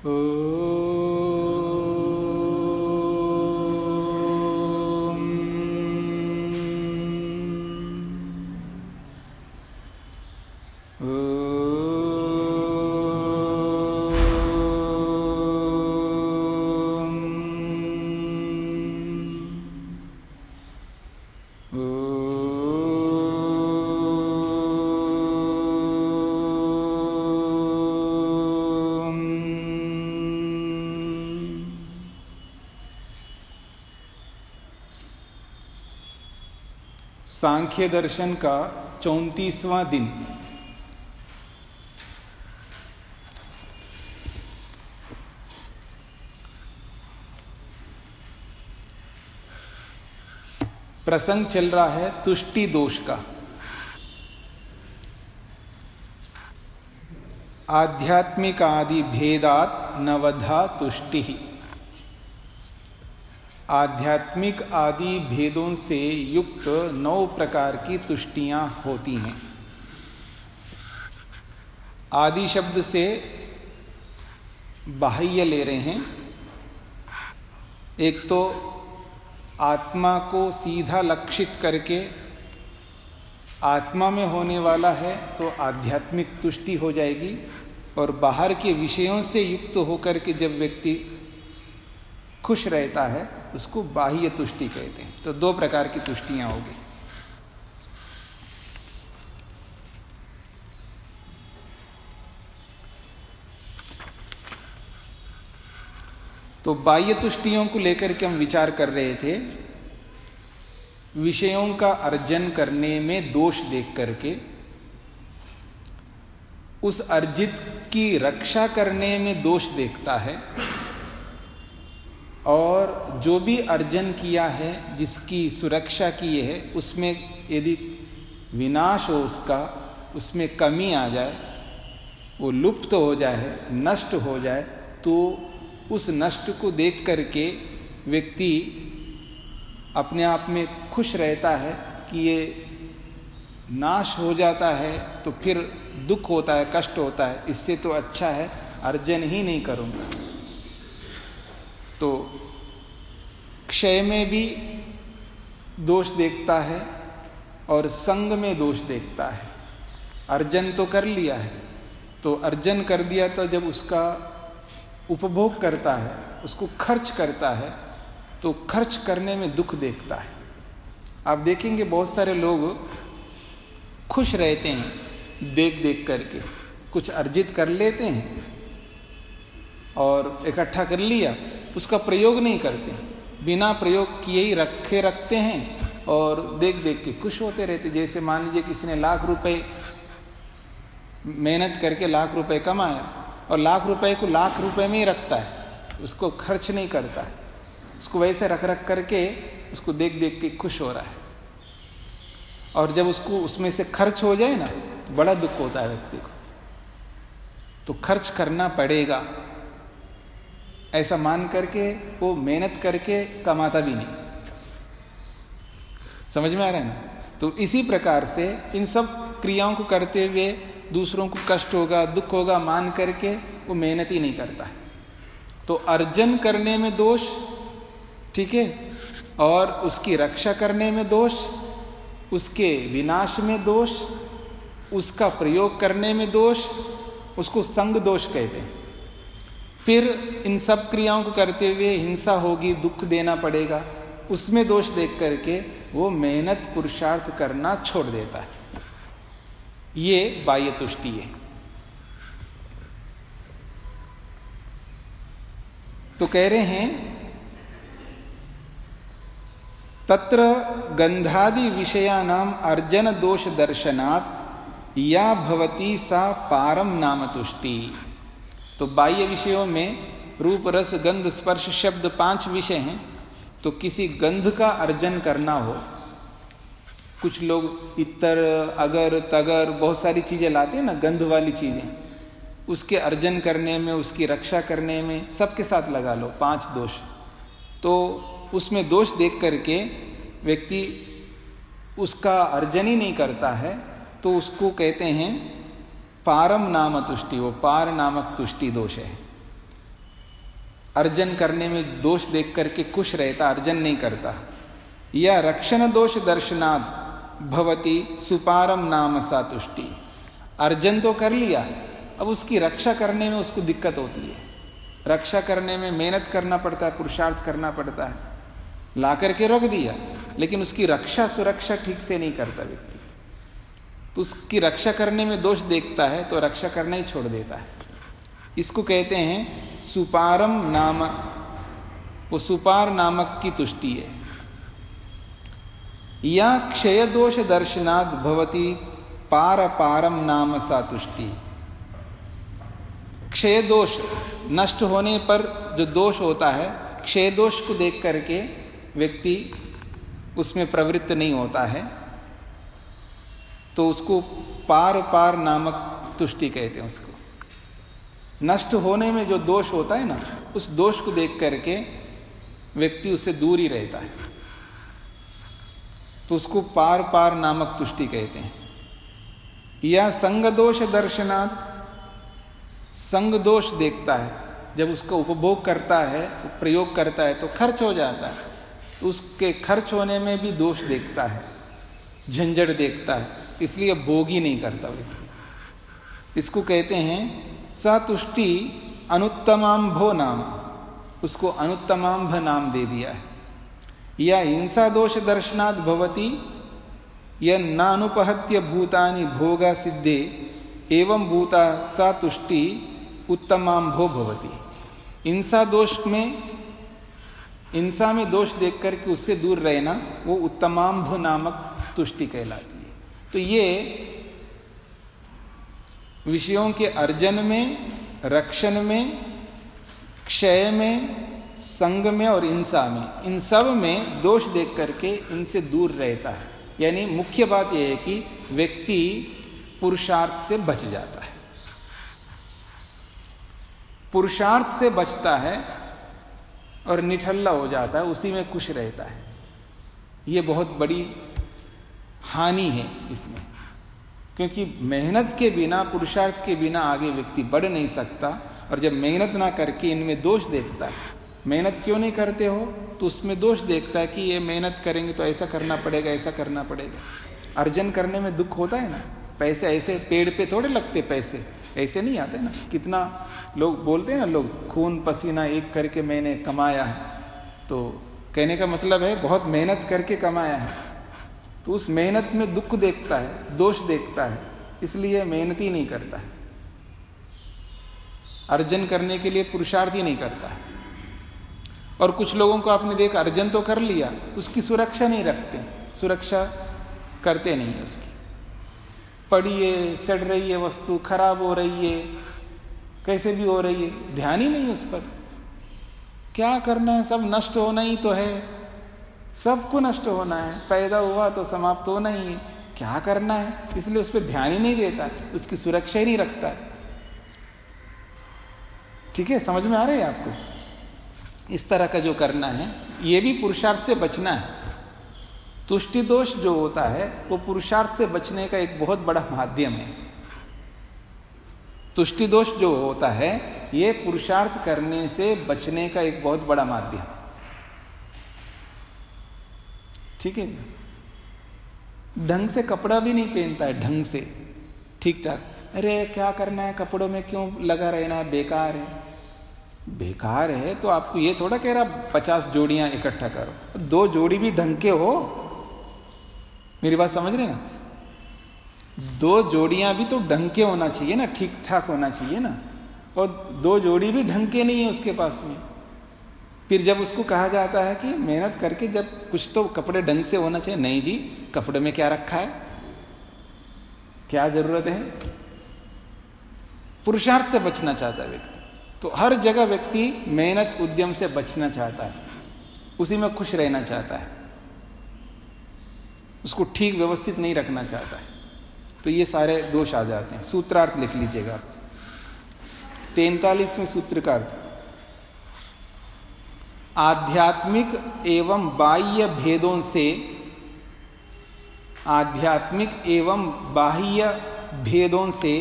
सांख्य दर्शन का 34वां दिन। प्रसंग चल रहा है तुष्टि दोष का। आध्यात्मिक आदि भेदात नवधा तुष्टि। आध्यात्मिक आदि भेदों से युक्त 9 प्रकार की तुष्टियां होती हैं। आदि शब्द से बाह्य ले रहे हैं। एक तो आत्मा को सीधा लक्षित करके आत्मा में होने वाला है तो आध्यात्मिक तुष्टि हो जाएगी, और बाहर के विषयों से युक्त होकर के जब व्यक्ति खुश रहता है उसको बाह्य तुष्टि कहते हैं। तो 2 प्रकार की तुष्टियां होगी। तो बाह्य तुष्टियों को लेकर के हम विचार कर रहे थे। विषयों का अर्जन करने में दोष देख करके उस अर्जित की रक्षा करने में दोष देखता है, और जो भी अर्जन किया है, जिसकी सुरक्षा की है, उसमें यदि विनाश हो उसका, उसमें कमी आ जाए, वो लुप्त हो जाए, नष्ट हो जाए, तो उस नष्ट को देख करके व्यक्ति अपने आप में खुश रहता है कि ये नाश हो जाता है तो फिर दुख होता है, कष्ट होता है, इससे तो अच्छा है अर्जन ही नहीं करूँगा। तो क्षय में भी दोष देखता है और संग में दोष देखता है। अर्जन तो कर लिया है, तो अर्जन कर दिया तो जब उसका उपभोग करता है, उसको खर्च करता है, तो खर्च करने में दुख देखता है। आप देखेंगे बहुत सारे लोग खुश रहते हैं देख देख करके। कुछ अर्जित कर लेते हैं और इकट्ठा कर लिया, उसका प्रयोग नहीं करते हैं, बिना प्रयोग किए ही रखते हैं और देख देख के खुश होते रहते। जैसे मान लीजिए किसी ने लाख रुपए मेहनत करके लाख रुपए कमाया और लाख रुपए को लाख रुपए में ही रखता है, उसको खर्च नहीं करता है, उसको वैसे रख रख करके उसको देख देख के खुश हो रहा है। और जब उसको उसमें से खर्च हो जाए ना तो बड़ा दुख होता है व्यक्ति को। तो खर्च करना पड़ेगा ऐसा मान करके वो मेहनत करके कमाता भी नहीं। समझ में आ रहा है ना? तो इसी प्रकार से इन सब क्रियाओं को करते हुए दूसरों को कष्ट होगा, दुख होगा मान करके वो मेहनत ही नहीं करता है। तो अर्जन करने में दोष, ठीक है, और उसकी रक्षा करने में दोष, उसके विनाश में दोष, उसका प्रयोग करने में दोष, उसको संग दोष कहते हैं। फिर इन सब क्रियाओं को करते हुए हिंसा होगी, दुख देना पड़ेगा, उसमें दोष देख करके वो मेहनत पुरुषार्थ करना छोड़ देता है। ये बाह्य तुष्टि है। तो कह रहे हैं तत्र गंधादि विषयानाम अर्जन दोष दर्शनात् या भवती सा पारम नाम तुष्टि। तो बाह्य विषयों में रूप रस गंध स्पर्श शब्द 5 विषय हैं। तो किसी गंध का अर्जन करना हो, कुछ लोग इतर अगर तगर बहुत सारी चीजें लाते हैं ना, गंध वाली चीजें, उसके अर्जन करने में, उसकी रक्षा करने में सबके साथ लगा लो 5 दोष। तो उसमें दोष देख करके व्यक्ति उसका अर्जन ही नहीं करता है, तो उसको कहते हैं पारम नाम तुष्टि। वो पार नामक तुष्टि दोष है। अर्जन करने में दोष देख करके खुश रहता, अर्जन नहीं करता। या रक्षण दोष दर्शनात् भवति सुपारम नाम सा तुष्टि। अर्जन तो कर लिया, अब उसकी रक्षा करने में उसको दिक्कत होती है। रक्षा करने में मेहनत करना पड़ता है, पुरुषार्थ करना पड़ता है। ला करके रख दिया, लेकिन उसकी रक्षा सुरक्षा ठीक से नहीं करता व्यक्ति, तो उसकी रक्षा करने में दोष देखता है तो रक्षा करना ही छोड़ देता है। इसको कहते हैं सुपारम नाम, वो सुपार नामक की तुष्टि है। या क्षय दोष दर्शनात् भवति पार पारम नाम सा तुष्टि। क्षय दोष नष्ट होने पर जो दोष होता है, क्षय दोष को देख करके व्यक्ति उसमें प्रवृत्त नहीं होता है, तो उसको पार पार नामक तुष्टि कहते हैं। उसको नष्ट होने में जो दोष होता है ना, उस दोष को देख करके व्यक्ति उससे दूर ही रहता है, तो उसको पार पार नामक तुष्टि कहते हैं। या संग दोष दर्शनात्, संग दोष देखता है, जब उसका उपभोग करता है, प्रयोग करता है तो खर्च हो जाता है, तो उसके खर्च होने में भी दोष देखता है, झंझट देखता है, इसलिए भोग ही नहीं करता व्यक्ति। इसको कहते हैं सतुष्टि अनुत्तमांभो नाम, उसको अनुत्तमांभ नाम दे दिया है। या हिंसा दोष दर्शनात् भवति यह नानुपहत्य भूतानि भोगा सिद्धे एवं भूता सा तुष्टि उत्तमांभो भवति। हिंसा दोष में, हिंसा में दोष देख करके उससे दूर रहना, वो उत्तमांभ नामक तुष्टि कहलाती है। तो ये विषयों के अर्जन में, रक्षण में, क्षय में, संग में और हिंसा में, इन सब में दोष देख करके इनसे दूर रहता है। यानी मुख्य बात यह है कि व्यक्ति पुरुषार्थ से बच जाता है, पुरुषार्थ से बचता है और निठल्ला हो जाता है, उसी में खुश रहता है। ये बहुत बड़ी हानि है इसमें, क्योंकि मेहनत के बिना, पुरुषार्थ के बिना आगे व्यक्ति बढ़ नहीं सकता। और जब मेहनत ना करके इनमें दोष देखता है, मेहनत क्यों नहीं करते हो, तो उसमें दोष देखता है कि ये मेहनत करेंगे तो ऐसा करना पड़ेगा, ऐसा करना पड़ेगा। अर्जन करने में दुख होता है ना, पैसे ऐसे पेड़ पे थोड़े लगते, पैसे ऐसे नहीं आते ना। कितना लोग बोलते हैं ना, लोग खून पसीना एक करके मैंने कमाया है, तो कहने का मतलब है बहुत मेहनत करके कमाया है। तो उस मेहनत में दुख देखता है, दोष देखता है, इसलिए मेहनत ही नहीं करता है, अर्जन करने के लिए पुरुषार्थ ही नहीं करता है। और कुछ लोगों को आपने देखा, अर्जन तो कर लिया, उसकी सुरक्षा नहीं रखते, सुरक्षा करते नहीं है उसकी। पड़ी है, सड़ रही है वस्तु, खराब हो रही है, कैसे भी हो रही है, ध्यान ही नहीं उस पर। क्या करना है, सब नष्ट होना ही तो है, सबको नष्ट होना है, पैदा हुआ तो समाप्त होना ही है, क्या करना है, इसलिए उस पर ध्यान ही नहीं देता, उसकी सुरक्षा ही नहीं रखता है। ठीक है, समझ में आ रहा है आपको? इस तरह का जो करना है, ये भी पुरुषार्थ से बचना है। तुष्टि दोष जो होता है वो पुरुषार्थ से बचने का एक बहुत बड़ा माध्यम है। तुष्टि दोष जो होता है ये पुरुषार्थ करने से बचने का एक बहुत बड़ा माध्यम है। ठीक है जी। ढंग से कपड़ा भी नहीं पहनता है, ढंग से ठीक ठाक, अरे क्या करना है, कपड़ों में क्यों लगा रहना है, बेकार है। बेकार है तो आपको ये थोड़ा कह रहा 50 जोड़ियां इकट्ठा करो, 2 जोड़ी भी ढंग के हो, मेरी बात समझ रहे ना। 2 जोड़ियां भी तो ढंग के होना चाहिए ना, ठीक ठाक होना चाहिए ना। और 2 जोड़ी भी ढंग के नहीं है उसके पास में। फिर जब उसको कहा जाता है कि मेहनत करके जब कुछ तो कपड़े ढंग से होना चाहिए, नहीं जी, कपड़े में क्या रखा है, क्या जरूरत है। पुरुषार्थ से बचना चाहता है व्यक्ति, तो हर जगह व्यक्ति मेहनत उद्यम से बचना चाहता है, उसी में खुश रहना चाहता है, उसको ठीक व्यवस्थित नहीं रखना चाहता है। तो ये सारे दोष आ जाते हैं। सूत्रार्थ लिख लीजिएगा, 43वें सूत्र का अर्थ, आध्यात्मिक एवं बाह्य भेदों से, आध्यात्मिक एवं बाह्य भेदों से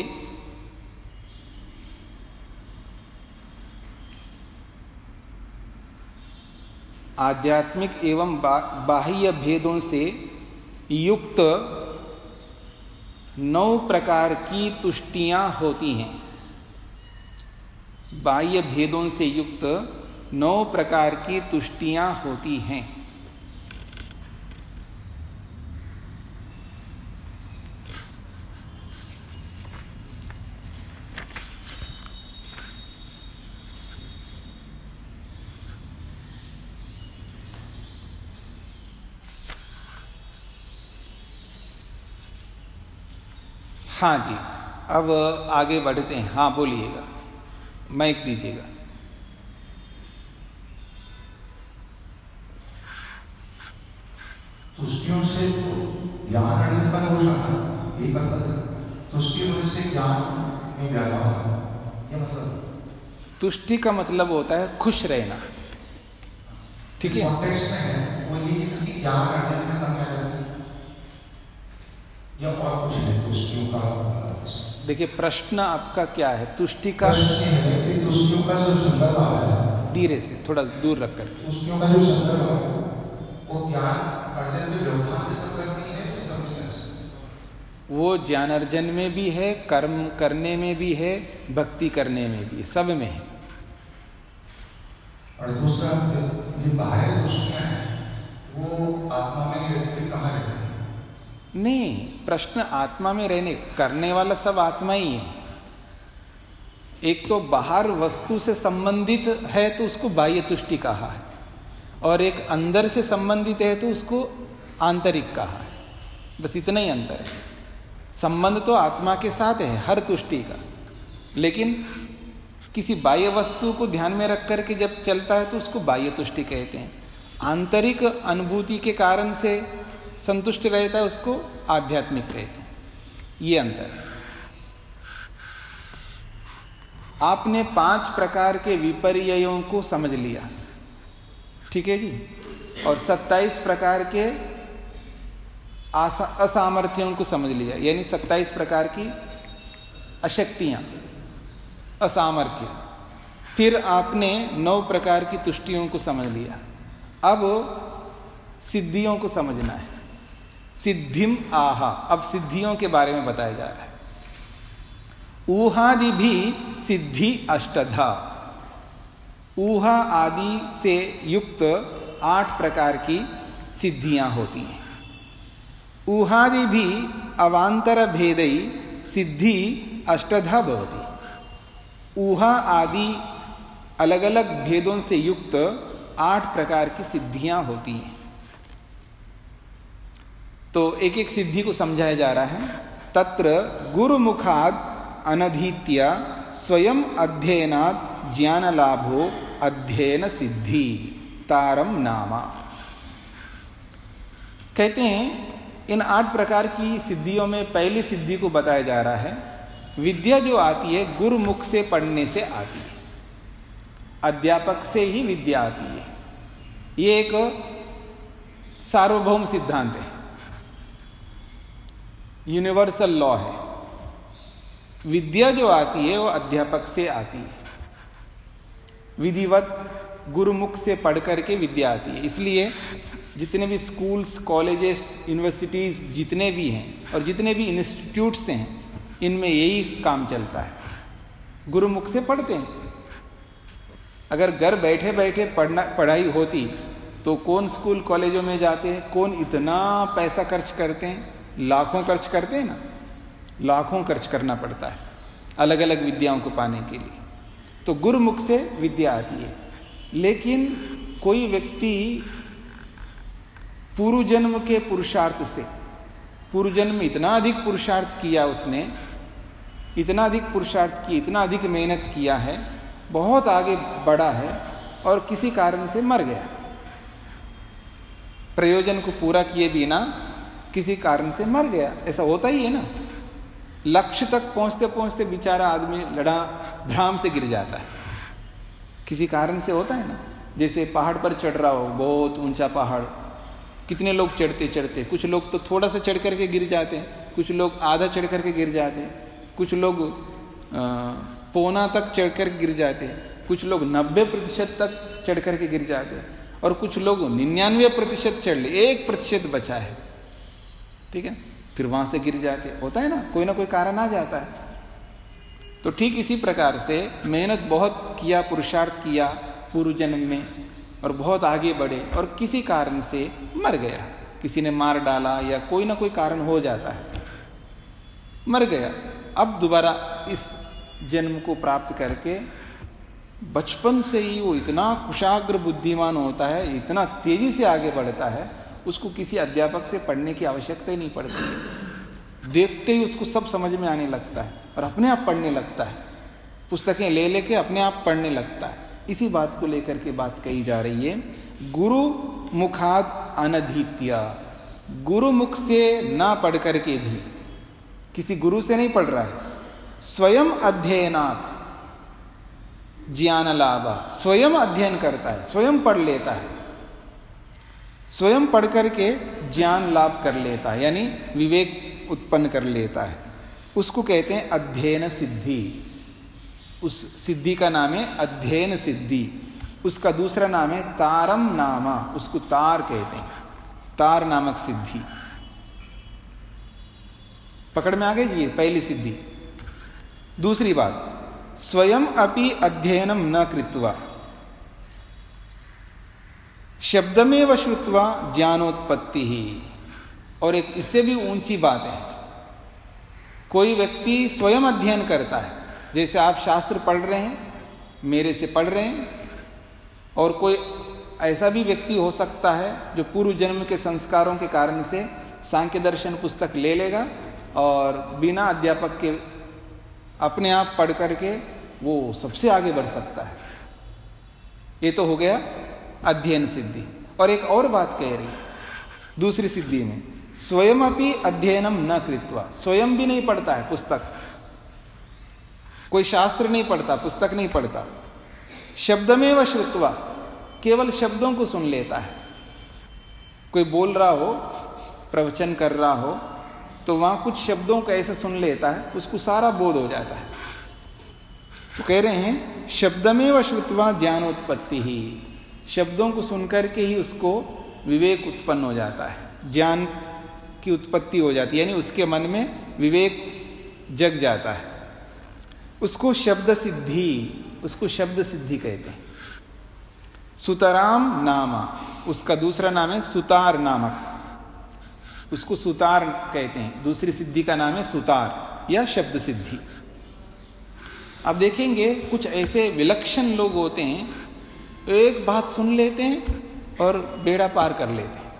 आध्यात्मिक एवं बाह्य भेदों से युक्त 9 प्रकार की तुष्टियां होती हैं। बाह्य भेदों से युक्त 9 प्रकार की तुष्टियां होती हैं। हाँ जी, अब आगे बढ़ते हैं। हाँ बोलिएगा, माइक दीजिएगा। तुष्टियों से ज्ञान अर्जन का दोष आता है, यही मतलब तुष्टि होने से ज्ञान में व्याघात होता है, ये मतलब। तुष्टि का मतलब होता है खुश रहना, ठीक है। कॉन्टेक्स्ट में है वो ये कि ज्ञान अर्जन में कमी आ जाती है या और कुछ है तुष्टियों का। देखिए प्रश्न आपका क्या है? तुष्टि का प्रश्न ये है कि तुष्टियों का जो संदर्भ आ रहा है, धीरे से थोड़ा दूर रख करके, तुष्टियों का जो संदर्भ आ रहा है वो ज्ञान अर्जन में व्यवधान के संदर्भ में है, ये समझ नहीं सकते। वो ज्ञान अर्जन में भी है, कर्म करने में भी है, भक्ति करने में भी है, सब में है। और दूसरा जो बाह्य तुष्टियां हैं वो आत्मा में नहीं रहती, फिर कहाँ रहती? नहीं, प्रश्न आत्मा में रहने, करने वाला सब आत्मा ही है। एक तो बाहर वस्तु से संबंधित है तो उसको बाह्य तुष्टि कहा है, और एक अंदर से संबंधित है तो उसको आंतरिक कहा है। बस इतना ही अंतर है। संबंध तो आत्मा के साथ है हर तुष्टि का, लेकिन किसी बाह्य वस्तु को ध्यान में रख करके जब चलता है तो उसको बाह्य तुष्टि कहते हैं। आंतरिक अनुभूति के कारण से संतुष्ट रहता है उसको आध्यात्मिक कहते हैं। ये अंतर है। आपने 5 प्रकार के विपर्ययों को समझ लिया, ठीक है जी, और 27 प्रकार के असामर्थ्यों को समझ लिया, यानी 27 प्रकार की अशक्तियां, असामर्थ्य। फिर आपने 9 प्रकार की तुष्टियों को समझ लिया। अब सिद्धियों को समझना है। सिद्धिम आहा, अब सिद्धियों के बारे में बताया जा रहा है। ऊहादि भी सिद्धि अष्टधा, ऊहा आदि से युक्त 8 प्रकार की सिद्धियां होती हैं। ऊहादि भी अवांतर भेदई सिद्धि अष्टधा भवति। ऊहा आदि अलग अलग भेदों से युक्त 8 प्रकार की सिद्धियां होती हैं। तो एक एक सिद्धि को समझाया जा रहा है। तत्र गुरुमुखाद अनधीत्य स्वयं अध्ययनात् ज्ञान लाभो अध्ययन सिद्धि तारम नामा। कहते हैं इन 8 प्रकार की सिद्धियों में पहली सिद्धि को बताया जा रहा है। विद्या जो आती है गुरुमुख से पढ़ने से आती है, अध्यापक से ही विद्या आती है। ये एक सार्वभौम सिद्धांत है, यूनिवर्सल लॉ है। विद्या जो आती है वो अध्यापक से आती है, विधिवत गुरुमुख से पढ़ करके विद्या आती है। इसलिए जितने भी स्कूल्स, कॉलेजेस, यूनिवर्सिटीज जितने भी हैं और जितने भी इंस्टीट्यूट्स हैं, इनमें यही काम चलता है, गुरुमुख से पढ़ते हैं। अगर घर बैठे बैठे पढ़ाई होती तो कौन स्कूल कॉलेजों में जाते हैं, कौन इतना पैसा खर्च करते हैं, लाखों खर्च करते हैं ना, लाखों खर्च करना पड़ता है अलग अलग विद्याओं को पाने के लिए। तो गुरुमुख से विद्या आती है। लेकिन कोई व्यक्ति पूर्व जन्म के पुरुषार्थ से, पूर्व जन्म में इतना अधिक पुरुषार्थ किया, उसने इतना अधिक पुरुषार्थ किया, इतना अधिक मेहनत किया है, बहुत आगे बढ़ा है और किसी कारण से मर गया, प्रयोजन को पूरा किए बिना किसी कारण से मर गया। ऐसा होता ही है ना। लक्ष्य तक पहुंचते पहुंचते बेचारा आदमी लड़ा भ्राम से गिर जाता है, किसी कारण से होता है ना। जैसे पहाड़ पर चढ़ रहा हो, बहुत ऊंचा पहाड़, कितने लोग चढ़ते चढ़ते, कुछ लोग तो थोड़ा सा चढ़ करके गिर जाते हैं, कुछ लोग आधा चढ़ करके गिर जाते हैं, कुछ लोग पौना तक चढ़ कर गिर जाते हैं, कुछ लोग 90% तक चढ़ करके गिर जाते हैं। और कुछ लोग 99% चढ़ ले, 1% बचा है, ठीक है, फिर वहां से गिर जाते, होता है ना कोई कारण आ जाता है। तो ठीक इसी प्रकार से मेहनत बहुत किया, पुरुषार्थ किया पूर्व जन्म में और बहुत आगे बढ़े और किसी कारण से मर गया, किसी ने मार डाला या कोई ना कोई कारण हो जाता है, मर गया। अब दोबारा इस जन्म को प्राप्त करके बचपन से ही वो इतना कुशाग्र बुद्धिमान होता है, इतना तेजी से आगे बढ़ता है, उसको किसी अध्यापक से पढ़ने की आवश्यकता ही नहीं पड़ती है। देखते ही उसको सब समझ में आने लगता है और अपने आप पढ़ने लगता है, पुस्तकें ले लेके अपने आप पढ़ने लगता है। इसी बात को लेकर के बात कही जा रही है। गुरु मुखाद अनधीत्या, गुरु मुख से ना पढ़ करके भी, किसी गुरु से नहीं पढ़ रहा है, स्वयं अध्ययनात् ज्ञान लाभा, स्वयं अध्ययन करता है, स्वयं पढ़ लेता है, स्वयं पढ़ करके ज्ञान लाभ कर लेता है, यानी विवेक उत्पन्न कर लेता है, उसको कहते हैं अध्ययन सिद्धि। उस सिद्धि का नाम है अध्ययन सिद्धि। उसका दूसरा नाम है तारम नामा, उसको तार कहते हैं, तार नामक सिद्धि। पकड़ में आ गई ये पहली सिद्धि। दूसरी बात, स्वयं अपि अध्ययनम न कृत्वा शब्दमेव श्रुत्वा ज्ञानोत्पत्ति ही। और एक इससे भी ऊंची बात है, कोई व्यक्ति स्वयं अध्ययन करता है, जैसे आप शास्त्र पढ़ रहे हैं, मेरे से पढ़ रहे हैं, और कोई ऐसा भी व्यक्ति हो सकता है जो पूर्व जन्म के संस्कारों के कारण से सांख्य दर्शन पुस्तक ले लेगा और बिना अध्यापक के अपने आप पढ़ करके वो सबसे आगे बढ़ सकता है। ये तो हो गया अध्ययन सिद्धि। और एक और बात कह रही दूसरी सिद्धि में, स्वयं अपि अध्ययनम न कृत्वा, स्वयं भी नहीं पढ़ता है पुस्तक, कोई शास्त्र नहीं पढ़ता, पुस्तक नहीं पढ़ता, शब्दमेव श्रुत्वा, केवल शब्दों को सुन लेता है। कोई बोल रहा हो, प्रवचन कर रहा हो, तो वहां कुछ शब्दों को ऐसे सुन लेता है, उसको सारा बोध हो जाता है। तो कह रहे हैं शब्दमेव श्रुत्वा ज्ञानोत्पत्ति ही, शब्दों को सुनकर के ही उसको विवेक उत्पन्न हो जाता है, ज्ञान की उत्पत्ति हो जाती है, यानी उसके मन में विवेक जग जाता है। उसको शब्द सिद्धि, उसको शब्द सिद्धि कहते हैं। सुतराम नामा, उसका दूसरा नाम है सुतार नामक, उसको सुतार कहते हैं। दूसरी सिद्धि का नाम है सुतार या शब्द सिद्धि। अब देखेंगे कुछ ऐसे विलक्षण लोग होते हैं, एक बात सुन लेते हैं और बेड़ा पार कर लेते हैं,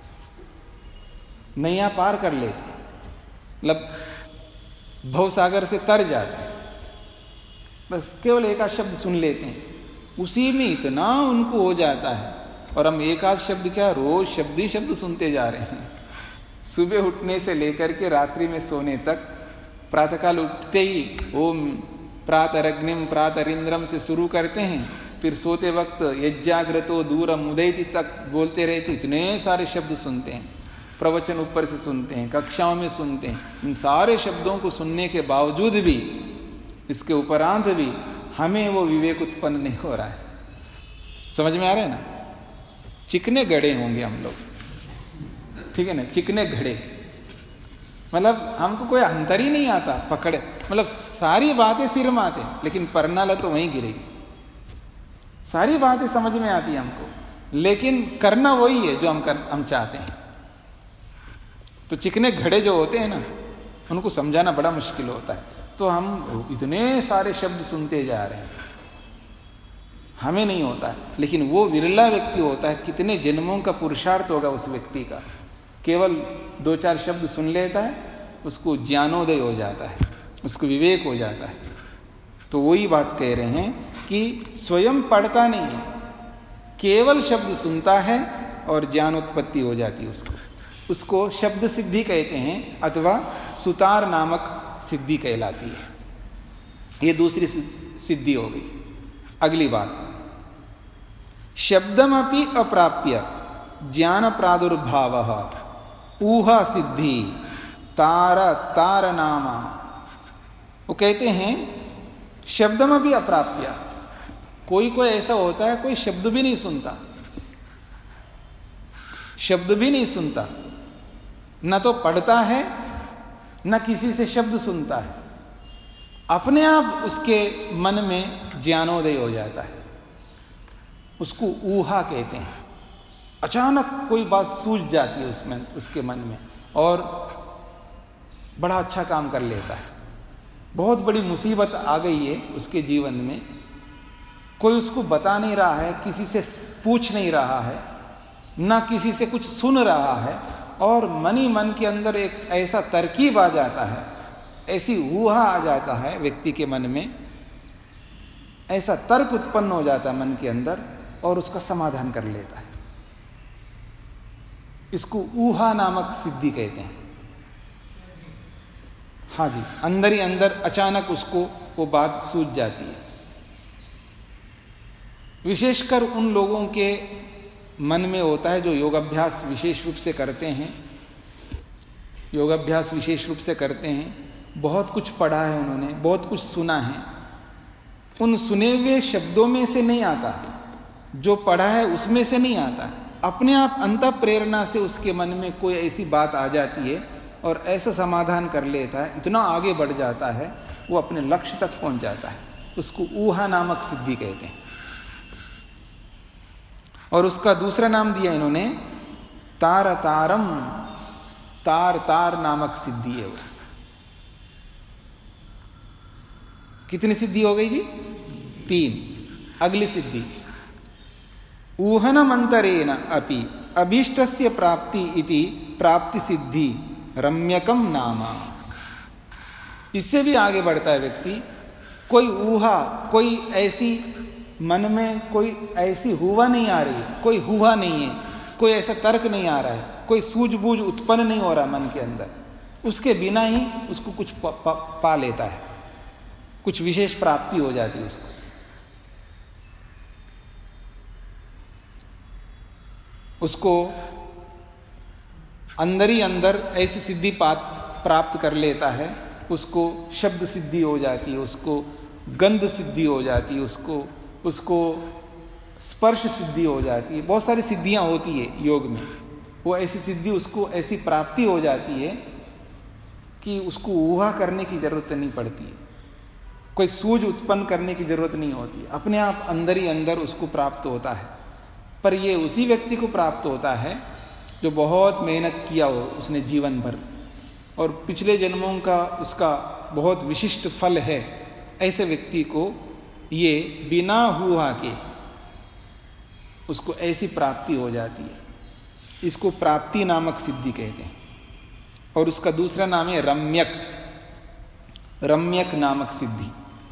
नैया पार कर लेते हैं, मतलब भवसागर से तर जाते हैं। बस केवल एक आध शब्द सुन लेते हैं, उसी में इतना उनको हो जाता है। और हम एक आध शब्द क्या, रोज शब्द ही शब्द सुनते जा रहे हैं, सुबह उठने से लेकर के रात्रि में सोने तक। प्रातःकाल उठते ही ओम प्रातरग्निम प्रातरिंद्रम से शुरू करते हैं, फिर सोते वक्त यज्ञाग्रतो दूरम उदयति तक बोलते रहते, इतने सारे शब्द सुनते हैं, प्रवचन ऊपर से सुनते हैं, कक्षाओं में सुनते हैं। इन सारे शब्दों को सुनने के बावजूद भी, इसके उपरांत भी हमें वो विवेक उत्पन्न नहीं हो रहा है। समझ में आ रहा है ना? चिकने गड़े होंगे हम लोग, ठीक है ना, चिकने घड़े, मतलब हमको कोई अंतर ही नहीं आता पकड़े, मतलब सारी बातें सिर में आते, लेकिन परनाला तो वहीं गिरेगी। सारी बातें समझ में आती है हमको, लेकिन करना वही है जो हम चाहते हैं। तो चिकने घड़े जो होते हैं ना, उनको समझाना बड़ा मुश्किल होता है। तो हम इतने सारे शब्द सुनते जा रहे हैं, हमें नहीं होता है, लेकिन वो विरला व्यक्ति होता है, कितने जन्मों का पुरुषार्थ होगा उस व्यक्ति का, केवल 2-4 शब्द सुन लेता है, उसको ज्ञानोदय हो जाता है, उसको विवेक हो जाता है। तो वही बात कह रहे हैं कि स्वयं पढ़ता नहीं है, केवल शब्द सुनता है और ज्ञानोत्पत्ति हो जाती है उसको शब्द सिद्धि कहते हैं, अथवा सुतार नामक सिद्धि कहलाती है। ये दूसरी सिद्धि हो गई। अगली बात, शब्दमपि अप्राप्य ज्ञान प्रादुर्भावः ऊहा सिद्धि तार नामा। वो कहते हैं शब्दमपि अप्राप्य, कोई ऐसा होता है कोई शब्द भी नहीं सुनता, शब्द भी नहीं सुनता, न तो पढ़ता है न किसी से शब्द सुनता है, अपने आप उसके मन में ज्ञानोदय हो जाता है। उसको ऊहा कहते हैं। अचानक कोई बात सूझ जाती है उसमें, उसके मन में, और बड़ा अच्छा काम कर लेता है। बहुत बड़ी मुसीबत आ गई है उसके जीवन में, कोई उसको बता नहीं रहा है, किसी से पूछ नहीं रहा है, ना किसी से कुछ सुन रहा है, और मन ही मन के अंदर एक ऐसा तरकीब आ जाता है, ऐसी ऊहा आ जाता है व्यक्ति के मन में, ऐसा तर्क उत्पन्न हो जाता है मन के अंदर, और उसका समाधान कर लेता है। इसको ऊहा नामक सिद्धि कहते हैं। हाँ जी, अंदर ही अंदर अचानक उसको वो बात सूझ जाती है। विशेषकर उन लोगों के मन में होता है जो योगाभ्यास विशेष रूप से करते हैं, योगाभ्यास विशेष रूप से करते हैं, बहुत कुछ पढ़ा है उन्होंने, बहुत कुछ सुना है, उन सुने हुए शब्दों में से नहीं आता, जो पढ़ा है उसमें से नहीं आता, अपने आप अंतः प्रेरणा से उसके मन में कोई ऐसी बात आ जाती है और ऐसा समाधान कर लेता है, इतना आगे बढ़ जाता है, वो अपने लक्ष्य तक पहुंच जाता है। उसको ऊहा नामक सिद्धि कहते हैं। और उसका दूसरा नाम दिया इन्होंने तार तारम, तार तार नामक सिद्धि है वो। कितनी सिद्धि हो गई जी? 3। अगली सिद्धि, ऊहनमंतरेण अपि अभीष्टस्य प्राप्ति इति प्राप्ति सिद्धि रम्यकम नामा। इससे भी आगे बढ़ता है व्यक्ति। कोई ऊहा, कोई ऐसी मन में कोई ऐसी हुआ नहीं आ रही, कोई हुआ नहीं है, कोई ऐसा तर्क नहीं आ रहा है, कोई सूझबूझ उत्पन्न नहीं हो रहा मन के अंदर, उसके बिना ही उसको कुछ पा लेता है, कुछ विशेष प्राप्ति हो जाती है उसको। उसको अंदर ही अंदर ऐसी सिद्धि प्राप्त कर लेता है, उसको शब्द सिद्धि हो जाती है, उसको गंध सिद्धि हो जाती है, उसको स्पर्श सिद्धि हो जाती है। बहुत सारी सिद्धियां होती है योग में। वो ऐसी सिद्धि, उसको ऐसी प्राप्ति हो जाती है कि उसको ऊहा करने की जरूरत नहीं पड़ती है, कोई सूझ उत्पन्न करने की जरूरत नहीं होती, अपने आप अंदर ही अंदर उसको प्राप्त होता है। पर ये उसी व्यक्ति को प्राप्त होता है जो बहुत मेहनत किया हो उसने जीवन भर, और पिछले जन्मों का उसका बहुत विशिष्ट फल है। ऐसे व्यक्ति को ये बिना हुआ के उसको ऐसी प्राप्ति हो जाती है। इसको प्राप्ति नामक सिद्धि कहते हैं। और उसका दूसरा नाम है रम्यक, रम्यक नामक सिद्धि।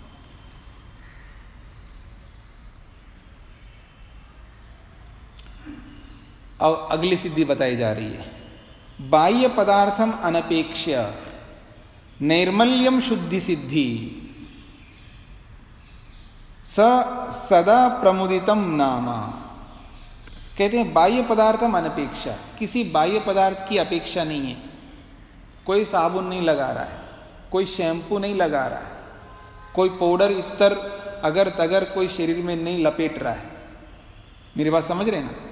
और अगली सिद्धि बताई जा रही है, बाह्य पदार्थम अनपेक्ष्य नैर्मल्यम शुद्धि सिद्धि सदा प्रमुदितम नामा। कहते हैं बाह्य पदार्थम अनपेक्षा, किसी बाह्य पदार्थ की अपेक्षा नहीं है। कोई साबुन नहीं लगा रहा है, कोई शैम्पू नहीं लगा रहा है, कोई पाउडर इत्तर अगर तगर कोई शरीर में नहीं लपेट रहा है। मेरी बात समझ रहे ना?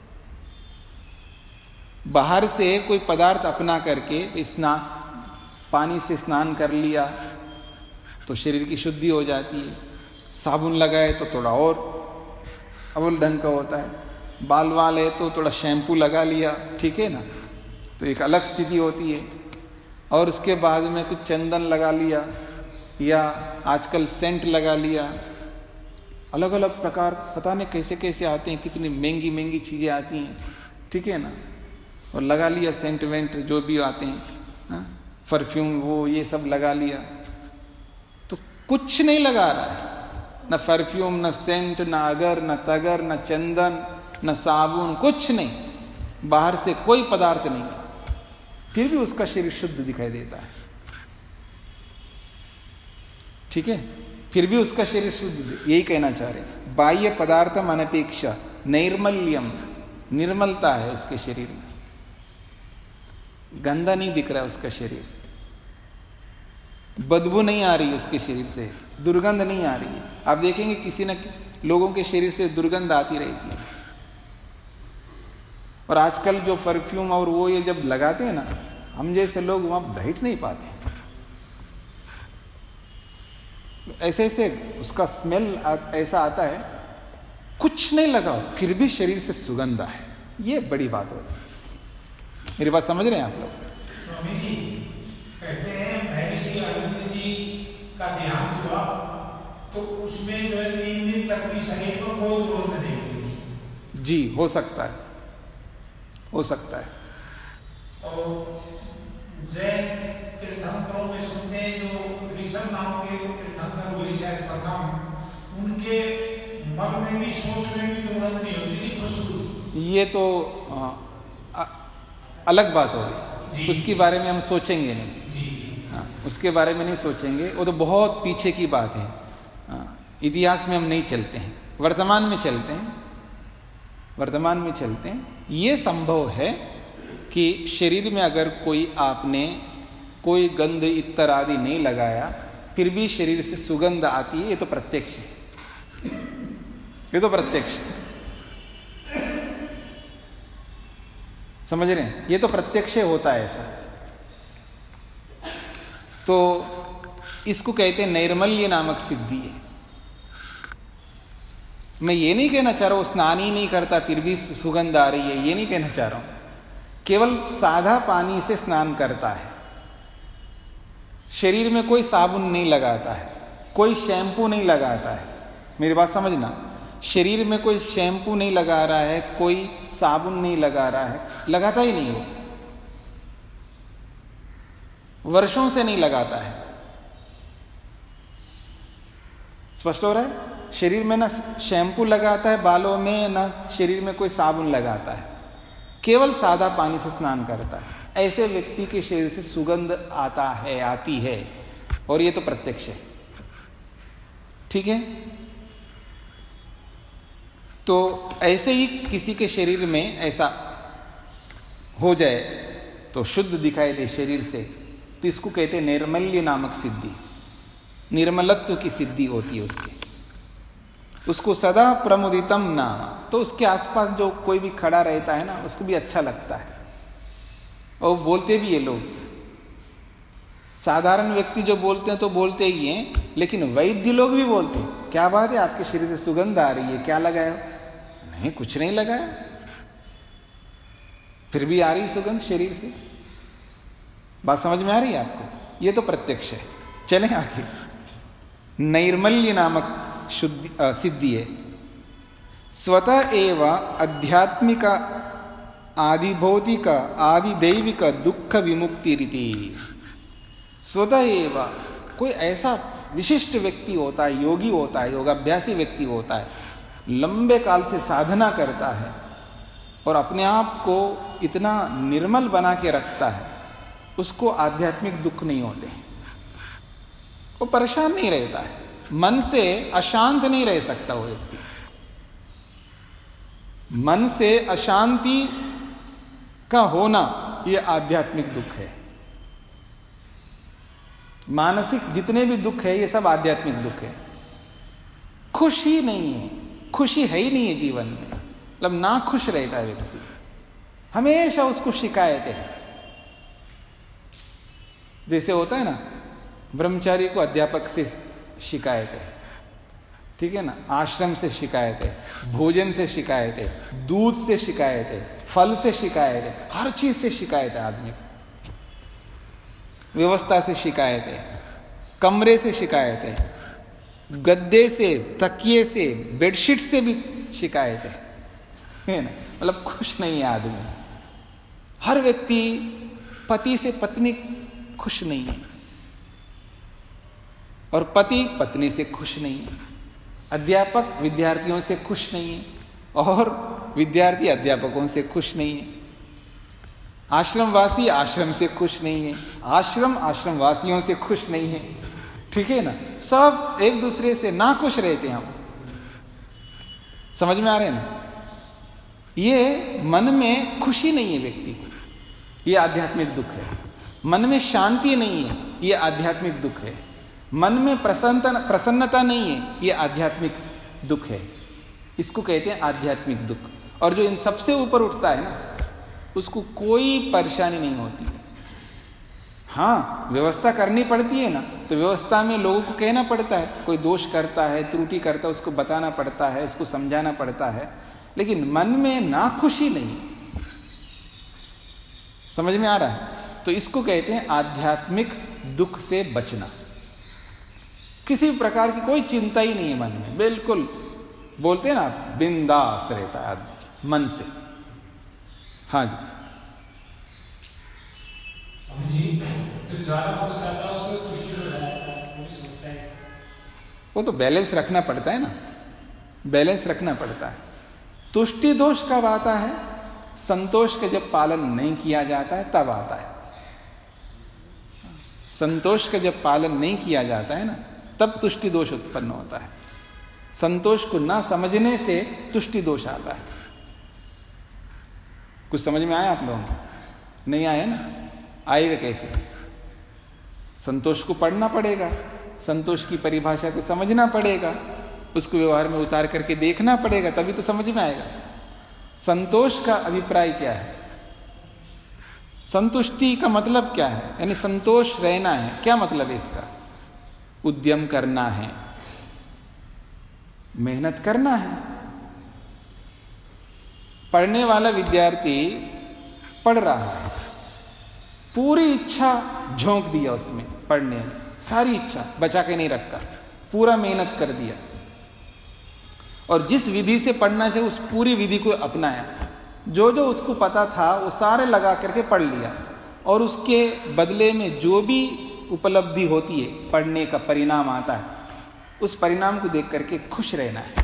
बाहर से कोई पदार्थ अपना करके पानी से स्नान कर लिया तो शरीर की शुद्धि हो जाती है। साबुन लगाए तो थोड़ा और अव्वल ढंग का होता है। बाल वाल है तो थोड़ा शैम्पू लगा लिया, ठीक है ना, तो एक अलग स्थिति होती है। और उसके बाद में कुछ चंदन लगा लिया या आजकल सेंट लगा लिया, अलग अलग प्रकार पता नहीं कैसे कैसे आते हैं, कितनी महंगी महंगी चीज़ें आती हैं, ठीक है ना, और लगा लिया सेंट वेंट जो भी आते हैं, परफ्यूम वो ये सब लगा लिया, तो कुछ नहीं लगा रहा है, न परफ्यूम, न सेंट, न अगर, न तगर, न चंदन, न साबुन, कुछ नहीं, बाहर से कोई पदार्थ नहीं, फिर भी उसका शरीर शुद्ध दिखाई देता है। ठीक है, फिर भी उसका शरीर शुद्ध, यही कहना चाह रहे। बाह्य पदार्थम अनपेक्षा नैर्मल्यम, निर्मलता है उसके शरीर में, गंदा नहीं दिख रहा है उसका शरीर, बदबू नहीं आ रही उसके शरीर से, दुर्गंध नहीं आ रही है। आप देखेंगे किसी न लोगों के शरीर से दुर्गंध आती रहती है, और आजकल जो परफ्यूम और वो ये जब लगाते हैं ना, हम जैसे लोग वहाँ बैठ नहीं पाते। ऐसे ऐसे उसका स्मेल ऐसा आता है, कुछ नहीं लगा फिर भी शरीर से सुगंध है। ये बड़ी बात होती है। मेरी बात समझ रहे हैं आप लोग? स्वामी जी कहते हैं महर्षि अरविंद जी का देहांत हुआ तो उसमें जो है 3 दिन तक भी शरीर में कोई दुर्गंध नहीं हुई। जी, हो सकता है, हो सकता है। और जैन तीर्थंकरों में सुनते हैं, जो ऋषभ नाम के तीर्थंकर हुए शायद प्रथम, उनके मन में भी सोच में भी दुर्गंध नहीं होती थी, खुशबू। ये तो अलग बात होगी, उसके बारे में हम सोचेंगे नहीं। हाँ, उसके बारे में नहीं सोचेंगे, वो तो बहुत पीछे की बात है। इतिहास में हम नहीं चलते हैं, वर्तमान में चलते हैं। वर्तमान में चलते हैं। ये संभव है कि शरीर में अगर आपने कोई गंध इत्र आदि नहीं लगाया फिर भी शरीर से सुगंध आती है, ये तो प्रत्यक्ष है, ये तो प्रत्यक्ष है। समझ रहे हैं? ये तो प्रत्यक्ष होता है ऐसा। तो इसको कहते हैं नैर्मल्य नामक सिद्धि है। मैं ये नहीं कहना चाह रहा हूं स्नान ही नहीं करता फिर भी सुगंध आ रही है, ये नहीं कहना चाह रहा हूं। केवल सादा पानी से स्नान करता है, शरीर में कोई साबुन नहीं लगाता है, कोई शैम्पू नहीं लगाता है। मेरी बात समझना, शरीर में कोई शैम्पू नहीं लगा रहा है, कोई साबुन नहीं लगा रहा है, लगाता ही नहीं, वो वर्षों से नहीं लगाता है। स्पष्ट हो रहा है? शरीर में ना शैम्पू लगाता है बालों में, ना शरीर में कोई साबुन लगाता है, केवल सादा पानी से स्नान करता है। ऐसे व्यक्ति के शरीर से सुगंध आता है, आती है, और ये तो प्रत्यक्ष है। ठीक है? तो ऐसे ही किसी के शरीर में ऐसा हो जाए तो शुद्ध दिखाई दे शरीर से, तो इसको कहते हैं निर्मल्य नामक सिद्धि। निर्मलत्व की सिद्धि होती है उसको सदा प्रमुदितम नाम। तो उसके आसपास जो कोई भी खड़ा रहता है ना, उसको भी अच्छा लगता है, और बोलते भी ये लोग। साधारण व्यक्ति जो बोलते हैं तो बोलते ही हैं, लेकिन वैद्य लोग भी बोलते हैं, क्या बात है आपके शरीर से सुगंध आ रही है, क्या लगाया? नहीं, कुछ नहीं लगाया, फिर भी आ रही सुगंध शरीर से। बात समझ में आ रही है आपको? ये तो प्रत्यक्ष है। चले आगे। नैर्मल्य नामक सिद्धि है। स्वतः एव आध्यात्मिक आदि भौतिक आदि दैविक दुख विमुक्ति रीति। स्वतः एव कोई ऐसा विशिष्ट व्यक्ति होता है, योगी होता है, योगाभ्यासी व्यक्ति होता है, लंबे काल से साधना करता है और अपने आप को इतना निर्मल बना के रखता है, उसको आध्यात्मिक दुख नहीं होते, वो परेशान नहीं रहता है, मन से अशांत नहीं रह सकता वो व्यक्ति। मन से अशांति का होना यह आध्यात्मिक दुख है। मानसिक जितने भी दुख है ये सब आध्यात्मिक दुख है। खुशी नहीं है, खुशी है ही नहीं है जीवन में, मतलब ना खुश रहता है व्यक्ति, हमेशा उसको शिकायतें है। जैसे होता है ना, ब्रह्मचारी को अध्यापक से शिकायत है, ठीक है ना, आश्रम से शिकायत है, भोजन से शिकायत है, दूध से शिकायत है, फल से शिकायत है, हर चीज से शिकायत है आदमी को। व्यवस्था से शिकायत है, कमरे से शिकायत है, गद्दे से, तकिए से, बेडशीट से भी शिकायत है ना। मतलब खुश नहीं है आदमी। हर व्यक्ति, पति से पत्नी खुश नहीं है, और पति पत्नी से खुश नहीं है, अध्यापक विद्यार्थियों से खुश नहीं है, और विद्यार्थी अध्यापकों से खुश नहीं है, आश्रमवासी आश्रम से खुश नहीं है, आश्रम आश्रमवासियों से खुश नहीं है, ठीक है ना। सब एक दूसरे से नाखुश रहते हैं हम। समझ में आ रहे हैं ना? ये मन में खुशी नहीं है व्यक्ति को, ये आध्यात्मिक दुख है। मन में शांति नहीं है, ये आध्यात्मिक दुख है। मन में प्रसन्नता नहीं है, ये आध्यात्मिक दुख है। इसको कहते हैं आध्यात्मिक दुख। और जो इन सबसे ऊपर उठता है ना, उसको कोई परेशानी नहीं होती है। हाँ, व्यवस्था करनी पड़ती है ना, तो व्यवस्था में लोगों को कहना पड़ता है, कोई दोष करता है, त्रुटि करता है, उसको बताना पड़ता है, उसको समझाना पड़ता है, लेकिन मन में नाखुशी नहीं। समझ में आ रहा है? तो इसको कहते हैं आध्यात्मिक दुख से बचना। किसी प्रकार की कोई चिंता ही नहीं है मन में, बिल्कुल बोलते हैं ना, बिंदास रहता है आदमी मन से। हाँ जी, तो ज्यादा गुस्सा आता है उसको तुष्टि हो जाता है, पूरी समस्या है। वो तो बैलेंस रखना पड़ता है ना, बैलेंस रखना पड़ता है। तुष्टि दोष कब आता है? संतोष का जब पालन नहीं किया जाता है तब आता है। संतोष का जब पालन नहीं किया जाता है ना, तब तुष्टि दोष उत्पन्न होता है। संतोष को ना समझने से तुष्टि दोष आता है। कुछ समझ में आया आप लोगों को? नहीं आया ना? आएगा कैसे? संतोष को पढ़ना पड़ेगा, संतोष की परिभाषा को समझना पड़ेगा, उसको व्यवहार में उतार करके देखना पड़ेगा, तभी तो समझ में आएगा। संतोष का अभिप्राय क्या है? संतुष्टि का मतलब क्या है? यानी संतोष रहना है, क्या मतलब है इसका? उद्यम करना है, मेहनत करना है। पढ़ने वाला विद्यार्थी पढ़ रहा है, पूरी इच्छा झोंक दिया उसमें पढ़ने में, सारी इच्छा बचा के नहीं रखा, पूरा मेहनत कर दिया, और जिस विधि से पढ़ना चाहिए उस पूरी विधि को अपनाया। जो जो उसको पता था वो सारे लगा करके पढ़ लिया, और उसके बदले में जो भी उपलब्धि होती है, पढ़ने का परिणाम आता है, उस परिणाम को देख करके खुश रहना है,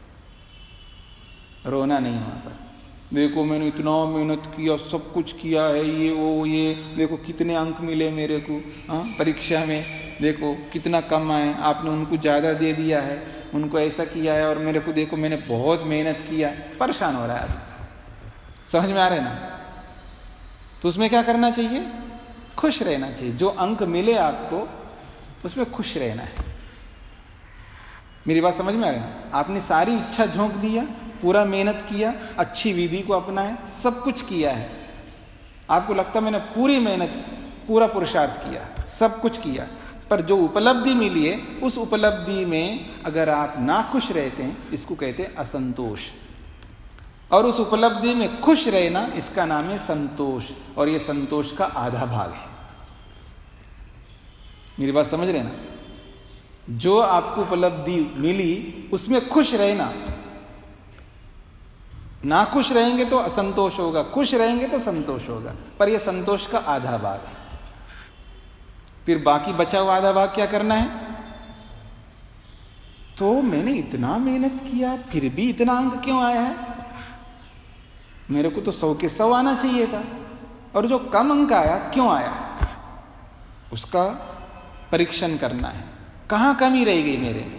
रोना नहीं वहां पर। देखो मैंने इतना मेहनत किया, सब कुछ किया है, ये वो ये, देखो कितने अंक मिले मेरे को परीक्षा में, देखो कितना कम आए, आपने उनको ज़्यादा दे दिया है, उनको ऐसा किया है, और मेरे को देखो मैंने बहुत मेहनत किया। परेशान हो रहा है आदमी। समझ में आ रहा है ना? तो उसमें क्या करना चाहिए? खुश रहना चाहिए। जो अंक मिले आपको उसमें खुश रहना है। मेरी बात समझ में आ रही है? आपने सारी इच्छा झोंक दिया, पूरा मेहनत किया, अच्छी विधि को अपनाया, सब कुछ किया है, आपको लगता मैंने पूरी मेहनत, पूरा पुरुषार्थ किया, सब कुछ किया, पर जो उपलब्धि मिली है उस उपलब्धि में अगर आप ना खुश रहते हैं, इसको कहते हैं असंतोष। और उस उपलब्धि में खुश रहना, इसका नाम है संतोष, और यह संतोष का आधा भाग है। मेरी बात समझ रहे ना? जो आपको उपलब्धि मिली उसमें खुश रहना। ना खुश रहेंगे तो असंतोष होगा, खुश रहेंगे तो संतोष होगा, पर यह संतोष का आधा भाग है। फिर बाकी बचा हुआ आधा भाग क्या करना है? तो मैंने इतना मेहनत किया फिर भी इतना अंक क्यों आया है? मेरे को तो 100 के 100 आना चाहिए था, और जो कम अंक आया क्यों आया, उसका परीक्षण करना है। कहाँ कमी रह गई मेरे में?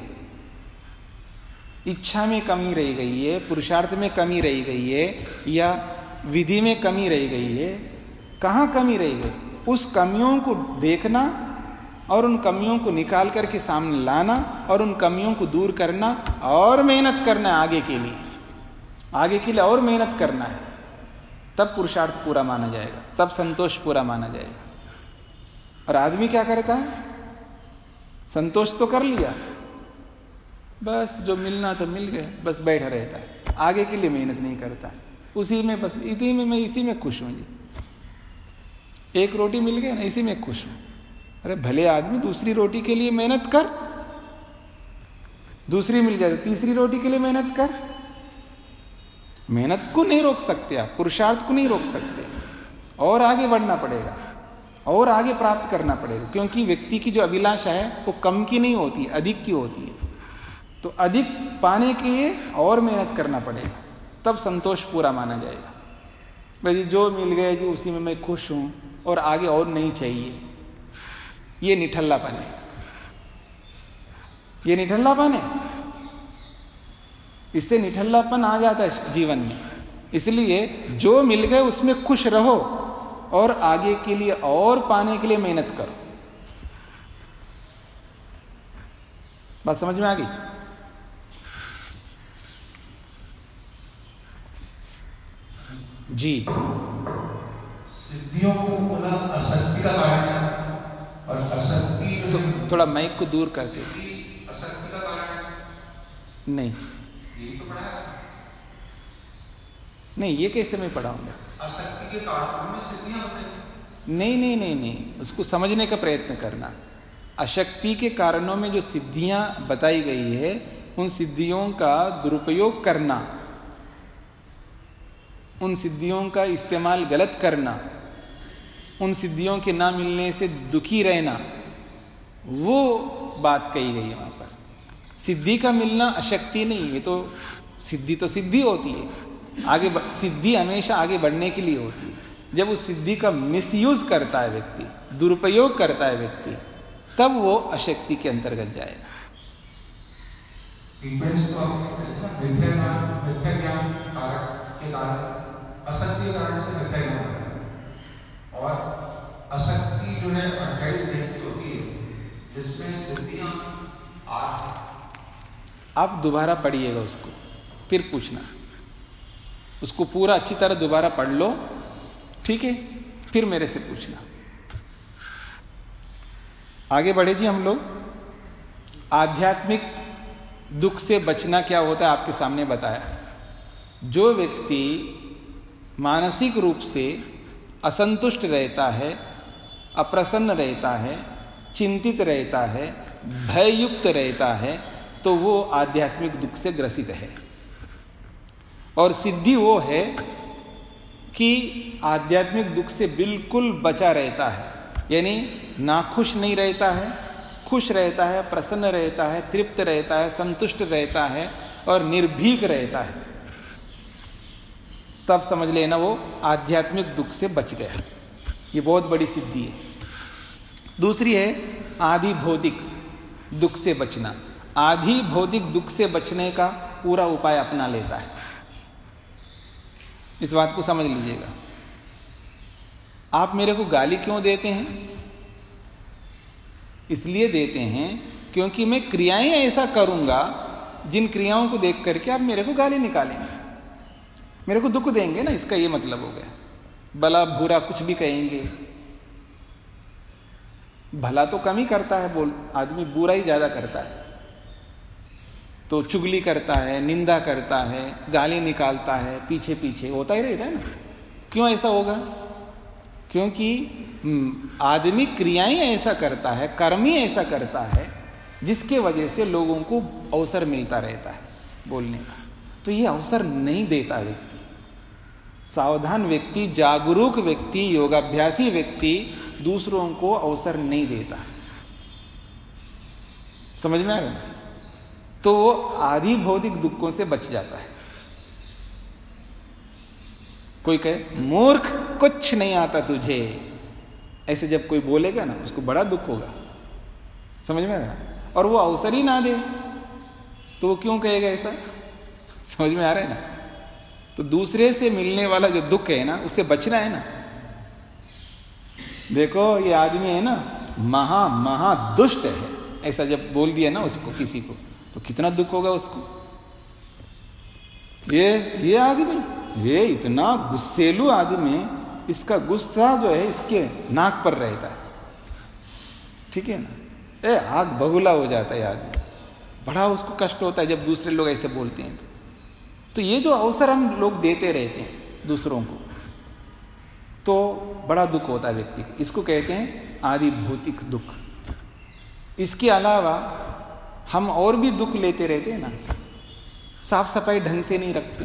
इच्छा में कमी रह गई है, पुरुषार्थ में कमी रह गई है, या विधि में कमी रह गई है? कहाँ कमी रह गई? उस कमियों को देखना और उन कमियों को निकाल करके सामने लाना और उन कमियों को दूर करना, और मेहनत करना है आगे के लिए, आगे के लिए और मेहनत करना है, तब पुरुषार्थ पूरा माना जाएगा, तब संतोष पूरा माना जाएगा। और आदमी क्या करता है? संतोष तो कर लिया, बस जो मिलना था मिल गया, बस बैठा रहता है, आगे के लिए मेहनत नहीं करता, उसी में बस इसी में खुश हूं जी। एक रोटी मिल गया ना, इसी में खुश हूं। अरे भले आदमी दूसरी रोटी के लिए मेहनत कर, दूसरी मिल जाए तो तीसरी रोटी के लिए मेहनत कर। मेहनत को नहीं रोक सकते आप, पुरुषार्थ को नहीं रोक सकते, और आगे बढ़ना पड़ेगा और आगे प्राप्त करना पड़ेगा, क्योंकि व्यक्ति की जो अभिलाषा है वो कम की नहीं होती, अधिक की होती है। तो अधिक पाने के लिए और मेहनत करना पड़ेगा, तब संतोष पूरा माना जाएगा। भाई जो मिल गया जी उसी में मैं खुश हूं और आगे और नहीं चाहिए, ये निठल्लापन है, ये निठल्लापन है। इससे निठल्लापन आ जाता है जीवन में। इसलिए जो मिल गए उसमें खुश रहो और आगे के लिए और पाने के लिए मेहनत करो। बात समझ में आ गई? जी, सिद्धियों को मतलब अशक्ति का कारण है, और अशक्ति तो थोड़ा माइक को दूर करते। अशक्ति का कारण है नहीं, यही तो पढ़ा है। नहीं, ये कैसे मैं पढ़ाऊंगा? अशक्ति के कारण हमें सिद्धियां बताई। नहीं नहीं नहीं नहीं, उसको समझने का प्रयत्न करना। अशक्ति के कारणों में जो सिद्धियां बताई गई है, उन सिद्धियों का दुरुपयोग करना, उन सिद्धियों का इस्तेमाल गलत करना, उन सिद्धियों के ना मिलने से दुखी रहना, वो बात कही गई है वहां पर। सिद्धि का मिलना अशक्ति नहीं है, तो सिद्धि होती है। सिद्धि हमेशा आगे बढ़ने के लिए होती है। जब उस सिद्धि का मिसयूज करता है व्यक्ति, दुरुपयोग करता है व्यक्ति, तब वो अशक्ति के अंतर्गत जाएगा। मिथ्या ज्ञान कारक के कारण, अशक्ति के कारण से मिथ्या ज्ञान होता है, और अशक्ति जो है 28 दिन की होती है, जिसमें सिद्धियां 8। आप दोबारा पढ़िएगा उसको, फिर पूछना। उसको पूरा अच्छी तरह दोबारा पढ़ लो, ठीक है, फिर मेरे से पूछना। आगे बढ़े जी हम लोग। आध्यात्मिक दुख से बचना क्या होता है आपके सामने बताया। जो व्यक्ति मानसिक रूप से असंतुष्ट रहता है, अप्रसन्न रहता है, चिंतित रहता है, भययुक्त रहता है, तो वो आध्यात्मिक दुख से ग्रसित है। और सिद्धि वो है कि आध्यात्मिक दुख से बिल्कुल बचा रहता है, यानी नाखुश नहीं रहता है, खुश रहता है, प्रसन्न रहता है, तृप्त रहता है, संतुष्ट रहता है और निर्भीक रहता है। तब समझ लेना वो आध्यात्मिक दुख से बच गया। ये बहुत बड़ी सिद्धि है। दूसरी है आधि भौतिक दुख से बचना। आधि भौतिक दुख से बचने का पूरा उपाय अपना लेता है। इस बात को समझ लीजिएगा। आप मेरे को गाली क्यों देते हैं? इसलिए देते हैं क्योंकि मैं क्रियाएं ऐसा करूंगा जिन क्रियाओं को देख करके आप मेरे को गाली निकालेंगे, मेरे को दुख देंगे ना, इसका ये मतलब हो गया। भला बुरा कुछ भी कहेंगे, भला तो कम ही करता है, बोल आदमी बुरा ही ज्यादा करता है। तो चुगली करता है, निंदा करता है, गाली निकालता है, पीछे पीछे होता ही रहता है ना। क्यों ऐसा होगा? क्योंकि आदमी क्रियाएं ऐसा करता है, कर्म ही ऐसा करता है, जिसके वजह से लोगों को अवसर मिलता रहता है बोलने का। तो ये अवसर नहीं देता व्यक्ति। सावधान व्यक्ति, जागरूक व्यक्ति, योगाभ्यासी व्यक्ति दूसरों को अवसर नहीं देता। समझ में आ रहा है? तो वो आदि भौतिक दुखों से बच जाता है। कोई कहे मूर्ख कुछ नहीं आता तुझे, ऐसे जब कोई बोलेगा ना, उसको बड़ा दुख होगा। समझ में आ रहा है? और वो अवसर ही ना दे तो वो क्यों कहेगा ऐसा? समझ में आ रहा है ना? तो दूसरे से मिलने वाला जो दुख है ना, उससे बचना है ना। देखो ये आदमी है ना, महा दुष्ट है, ऐसा जब बोल दिया ना उसको, किसी को, तो कितना दुख होगा उसको। ये आदमी, ये इतना गुस्सेलू आदमी, इसका गुस्सा जो है इसके नाक पर रहता है, ठीक है ना। आग बबूला हो जाता है आदमी, बड़ा उसको कष्ट होता है जब दूसरे लोग ऐसे बोलते हैं। तो ये जो अवसर हम लोग देते रहते हैं दूसरों को, तो बड़ा दुख होता है व्यक्ति को। इसको कहते हैं आदि भौतिक दुख। इसके अलावा हम और भी दुख लेते रहते हैं ना। साफ सफाई ढंग से नहीं रखते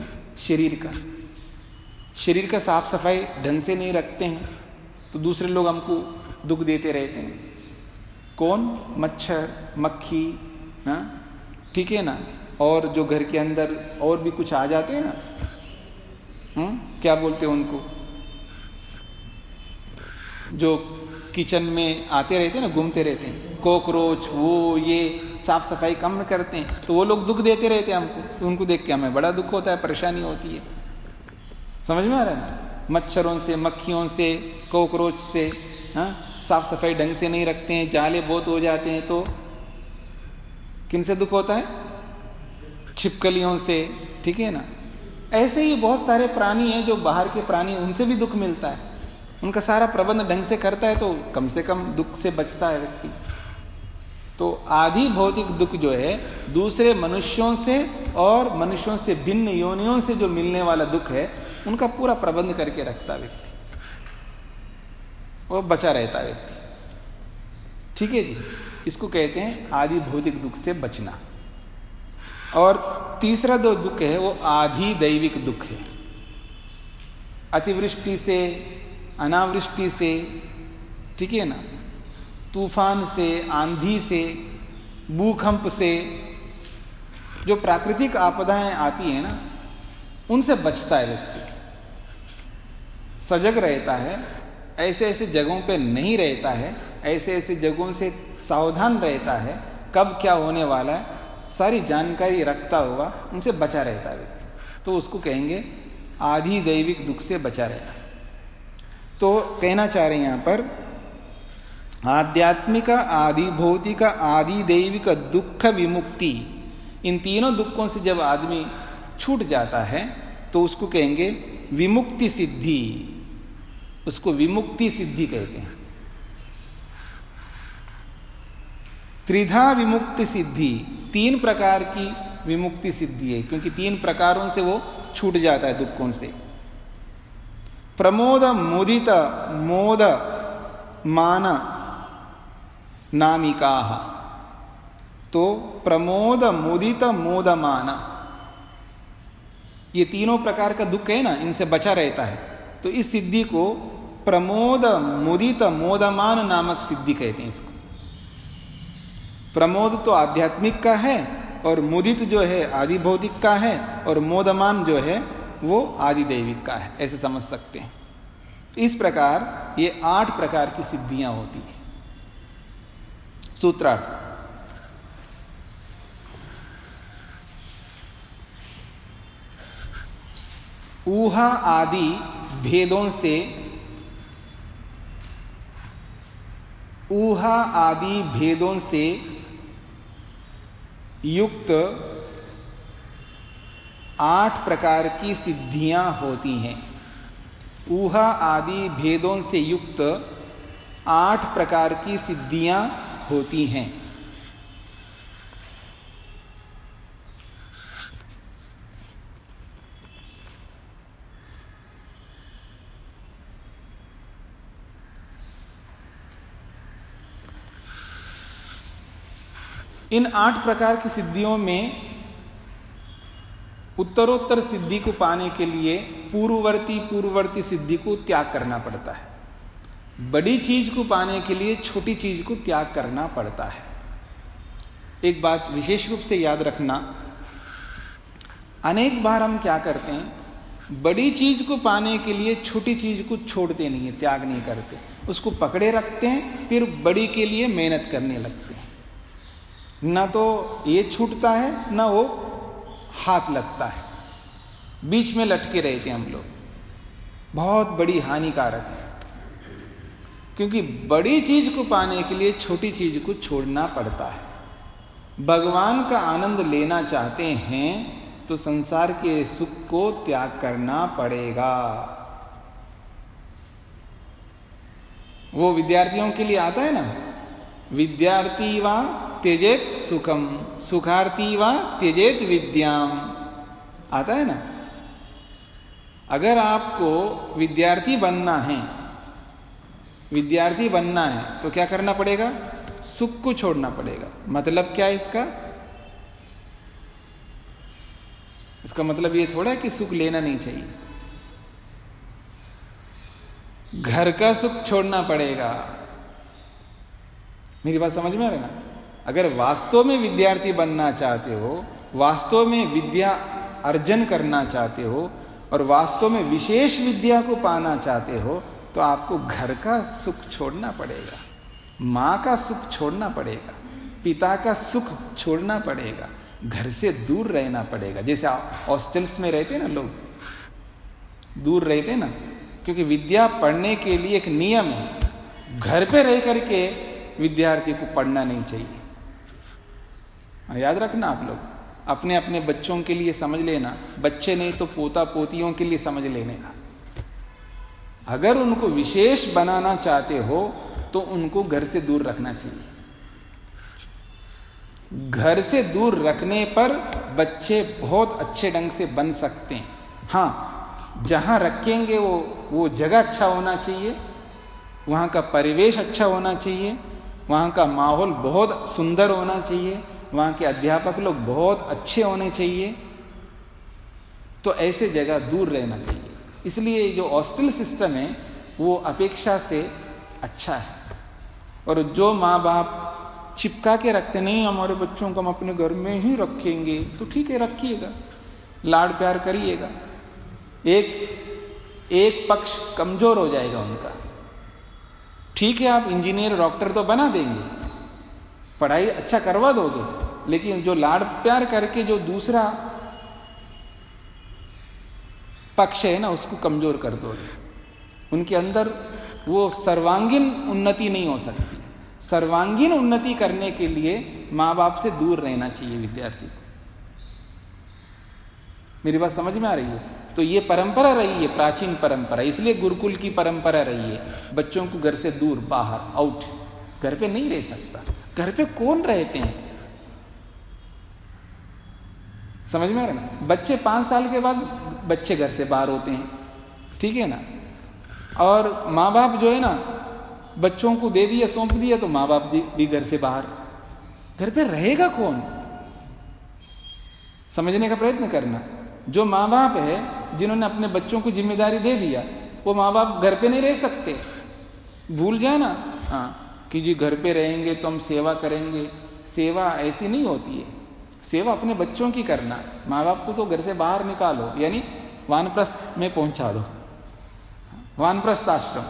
शरीर का साफ सफाई ढंग से नहीं रखते हैं, तो दूसरे लोग हमको दुख देते रहते हैं। कौन? मच्छर, मक्खी, हाँ, ठीक है ना। और जो घर के अंदर और भी कुछ आ जाते हैं ना, क्या बोलते हैं उनको, जो किचन में आते रहते हैं ना, घूमते रहते हैं, कॉकरोच, वो ये साफ सफाई कम करते हैं, तो वो लोग दुख देते रहते हैं हमको। उनको देख के हमें बड़ा दुख होता है, परेशानी होती है। समझ में आ रहा है ना? मच्छरों से, मक्खियों से, कॉकरोच से, हाँ, साफ सफाई ढंग से नहीं रखते हैं, जाले बहुत हो जाते हैं, तो किन से दुख होता है? छिपकलियों से, ठीक है ना। ऐसे ही बहुत सारे प्राणी हैं जो बाहर के प्राणी, उनसे भी दुख मिलता है, उनका सारा प्रबंध ढंग से करता है तो कम से कम दुख से बचता है व्यक्ति। तो आदि भौतिक दुख जो है दूसरे मनुष्यों से और मनुष्यों से भिन्न योनियों से जो मिलने वाला दुख है, उनका पूरा प्रबंध करके रखता व्यक्ति, वो बचा रहता है व्यक्ति। ठीक है जी, इसको कहते हैं आदि भौतिक दुख से बचना। और तीसरा जो दुख है वो आधि दैविक दुख है। अतिवृष्टि से, अनावृष्टि से, ठीक है ना, तूफान से, आंधी से, भूकंप से, जो प्राकृतिक आपदाएं आती हैं ना, उनसे बचता है व्यक्ति, सजग रहता है, ऐसे ऐसे जगहों पे नहीं रहता है, ऐसे ऐसे जगहों से सावधान रहता है, कब क्या होने वाला है सारी जानकारी रखता हुआ उनसे बचा रहता है व्यक्ति, तो उसको कहेंगे आधि दैविक दुख से बचा रहना। तो कहना चाह रहे हैं यहां पर आध्यात्मिक, आदि भौतिक, आदि दैविक दुख विमुक्ति, इन तीनों दुखों से जब आदमी छूट जाता है तो उसको कहेंगे विमुक्ति सिद्धि, उसको विमुक्ति सिद्धि कहते हैं। त्रिधा विमुक्ति सिद्धि, 3 प्रकार की विमुक्ति सिद्धि है, क्योंकि 3 प्रकारों से वो छूट जाता है दुखों से। प्रमोद मुदित मोद मान नामिका, तो प्रमोद मुदित मोदमान, ये तीनों प्रकार का दुख है ना, इनसे बचा रहता है, तो इस सिद्धि को प्रमोद मुदित मोदमान नामक सिद्धि कहते हैं। इसको प्रमोद तो आध्यात्मिक का है और मुदित जो है आदि भौतिक का है और मोदमान जो है वो आदि दैविक का है, ऐसे समझ सकते हैं। इस प्रकार ये 8 प्रकार की सिद्धियां होती है। सूत्रार्थ, ऊहा आदि भेदों से, ऊहा आदि भेदों से युक्त 8 प्रकार की सिद्धियां होती हैं। ऊहा आदि भेदों से युक्त 8 प्रकार की सिद्धियां होती हैं। इन 8 प्रकार की सिद्धियों में उत्तरोत्तर सिद्धि को पाने के लिए पूर्ववर्ती सिद्धि को त्याग करना पड़ता है। बड़ी चीज को पाने के लिए छोटी चीज को त्याग करना पड़ता है। एक बात विशेष रूप से याद रखना, अनेक बार हम क्या करते हैं, बड़ी चीज को पाने के लिए छोटी चीज को छोड़ते नहीं है, त्याग नहीं करते, उसको पकड़े रखते हैं, फिर बड़ी के लिए मेहनत करने लगते हैं। ना तो ये छूटता है ना वो हाथ लगता है, बीच में लटके रहते हैं हम लोग, बहुत बड़ी हानिकारक है। क्योंकि बड़ी चीज को पाने के लिए छोटी चीज को छोड़ना पड़ता है। भगवान का आनंद लेना चाहते हैं तो संसार के सुख को त्याग करना पड़ेगा। वो विद्यार्थियों के लिए आता है ना, विद्यार्थी वा त्यजेत सुखम, सुखार्थी वा त्यजेत विद्याम, आता है ना। अगर आपको विद्यार्थी बनना है, विद्यार्थी बनना है तो क्या करना पड़ेगा, सुख को छोड़ना पड़ेगा। मतलब क्या है इसका? इसका मतलब ये थोड़ा है कि सुख लेना नहीं चाहिए, घर का सुख छोड़ना पड़ेगा। मेरी बात समझ में आ रही ना? अगर वास्तव में विद्यार्थी बनना चाहते हो, वास्तव में विद्या अर्जन करना चाहते हो और वास्तव में विशेष विद्या को पाना चाहते हो तो आपको घर का सुख छोड़ना पड़ेगा, माँ का सुख छोड़ना पड़ेगा, पिता का सुख छोड़ना पड़ेगा, घर से दूर रहना पड़ेगा। जैसे हॉस्टल्स में रहते ना लोग, दूर रहते ना, क्योंकि विद्या पढ़ने के लिए एक नियम है, घर पे रह करके विद्यार्थी को पढ़ना नहीं चाहिए। याद रखना आप लोग, अपने अपने बच्चों के लिए समझ लेना, बच्चे नहीं तो पोता पोतियों के लिए समझ लेने का। अगर उनको विशेष बनाना चाहते हो तो उनको घर से दूर रखना चाहिए। घर से दूर रखने पर बच्चे बहुत अच्छे ढंग से बन सकते हैं। हाँ, जहां रखेंगे वो जगह अच्छा होना चाहिए, वहां का परिवेश अच्छा होना चाहिए, वहां का माहौल बहुत सुंदर होना चाहिए, वहां के अध्यापक लोग बहुत अच्छे होने चाहिए। तो ऐसे जगह दूर रहना चाहिए। इसलिए जो हॉस्टल सिस्टम है वो अपेक्षा से अच्छा है। और जो माँ बाप चिपका के रखते, नहीं हमारे बच्चों को हम अपने घर में ही रखेंगे, तो ठीक है, रखिएगा, लाड़ प्यार करिएगा। एक पक्ष कमजोर हो जाएगा उनका। ठीक है, आप इंजीनियर डॉक्टर तो बना देंगे, पढ़ाई अच्छा करवा दोगे, लेकिन जो लाड़ प्यार करके जो दूसरा पक्ष है ना, उसको कमजोर कर दोगे। उनके अंदर वो सर्वांगीण उन्नति नहीं हो सकती। सर्वांगीण उन्नति करने के लिए माँ बाप से दूर रहना चाहिए विद्यार्थी को। मेरी बात समझ में आ रही है? तो ये परंपरा रही है, प्राचीन परंपरा, इसलिए गुरुकुल की परंपरा रही है। बच्चों को घर से दूर, बाहर, आउट, घर पे नहीं रह सकता। घर पे कौन रहते हैं? समझ में आ रहा है ना? बच्चे 5 साल के बाद बच्चे घर से बाहर होते हैं, ठीक है ना? और माँ बाप जो है ना, बच्चों को दे दिया, सौंप दिया, तो माँ बाप भी घर से बाहर। घर पे रहेगा कौन? समझने का प्रयत्न करना। जो माँ बाप है जिन्होंने अपने बच्चों को जिम्मेदारी दे दिया, वो माँ बाप घर पे नहीं रह सकते। भूल जाना हाँ कि जी घर पे रहेंगे तो हम सेवा करेंगे। सेवा ऐसी नहीं होती है। सेवा अपने बच्चों की करना। माँ बाप को तो घर से बाहर निकालो, यानी वानप्रस्थ में पहुंचा दो, वानप्रस्थ आश्रम,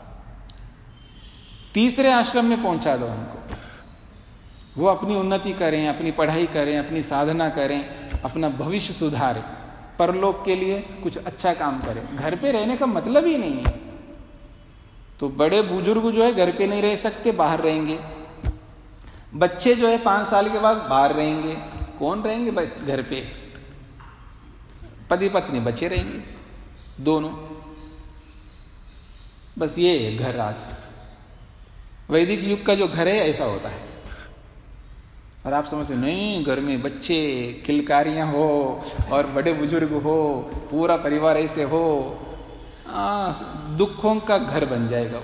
तीसरे आश्रम में पहुंचा दो उनको। वो अपनी उन्नति करें, अपनी पढ़ाई करें, अपनी साधना करें, अपना भविष्य सुधारें, परलोक के लिए कुछ अच्छा काम करें। घर पे रहने का मतलब ही नहीं है। तो बड़े बुजुर्ग जो है घर पे नहीं रह सकते, बाहर रहेंगे। बच्चे जो है 5 साल के बाद बाहर रहेंगे। कौन रहेंगे घर पे? पति पत्नी बच्चे रहेंगे दोनों। बस ये है घर। आज वैदिक युग का जो घर है ऐसा होता है। और आप समझते नहीं, घर में बच्चे, किलकारियां हो और बड़े बुजुर्ग हो, पूरा परिवार ऐसे हो, दुखों का घर बन जाएगा।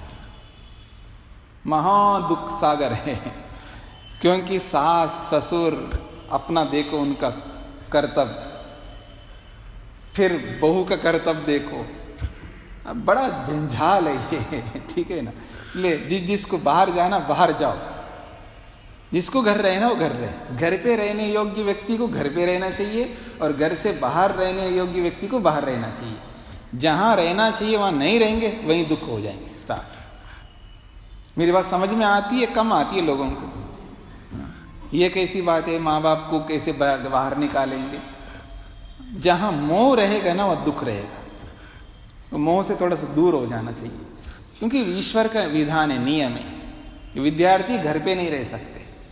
महा दुख सागर है। क्योंकि सास ससुर अपना देखो, उनका कर्तव्य, फिर बहू का कर्तव्य देखो, अब बड़ा झंझाल है ये, ठीक है ना? इसलिए जिसको बाहर जाना बाहर जाओ, जिसको घर रहना वो घर रहे। घर पे रहने योग्य व्यक्ति को घर पे रहना चाहिए और घर से बाहर रहने योग्य व्यक्ति को बाहर रहना चाहिए। जहां रहना चाहिए वहां नहीं रहेंगे, वहीं दुख हो जाएंगे स्टार्ट। मेरी बात समझ में आती है? कम आती है लोगों को। ये कैसी बात है? माँ बाप को कैसे बाहर निकालेंगे? जहां मोह रहेगा ना वह दुख रहेगा। तो मोह से थोड़ा सा दूर हो जाना चाहिए, क्योंकि ईश्वर का विधान है, नियम है। विद्यार्थी घर पे नहीं रह सकते।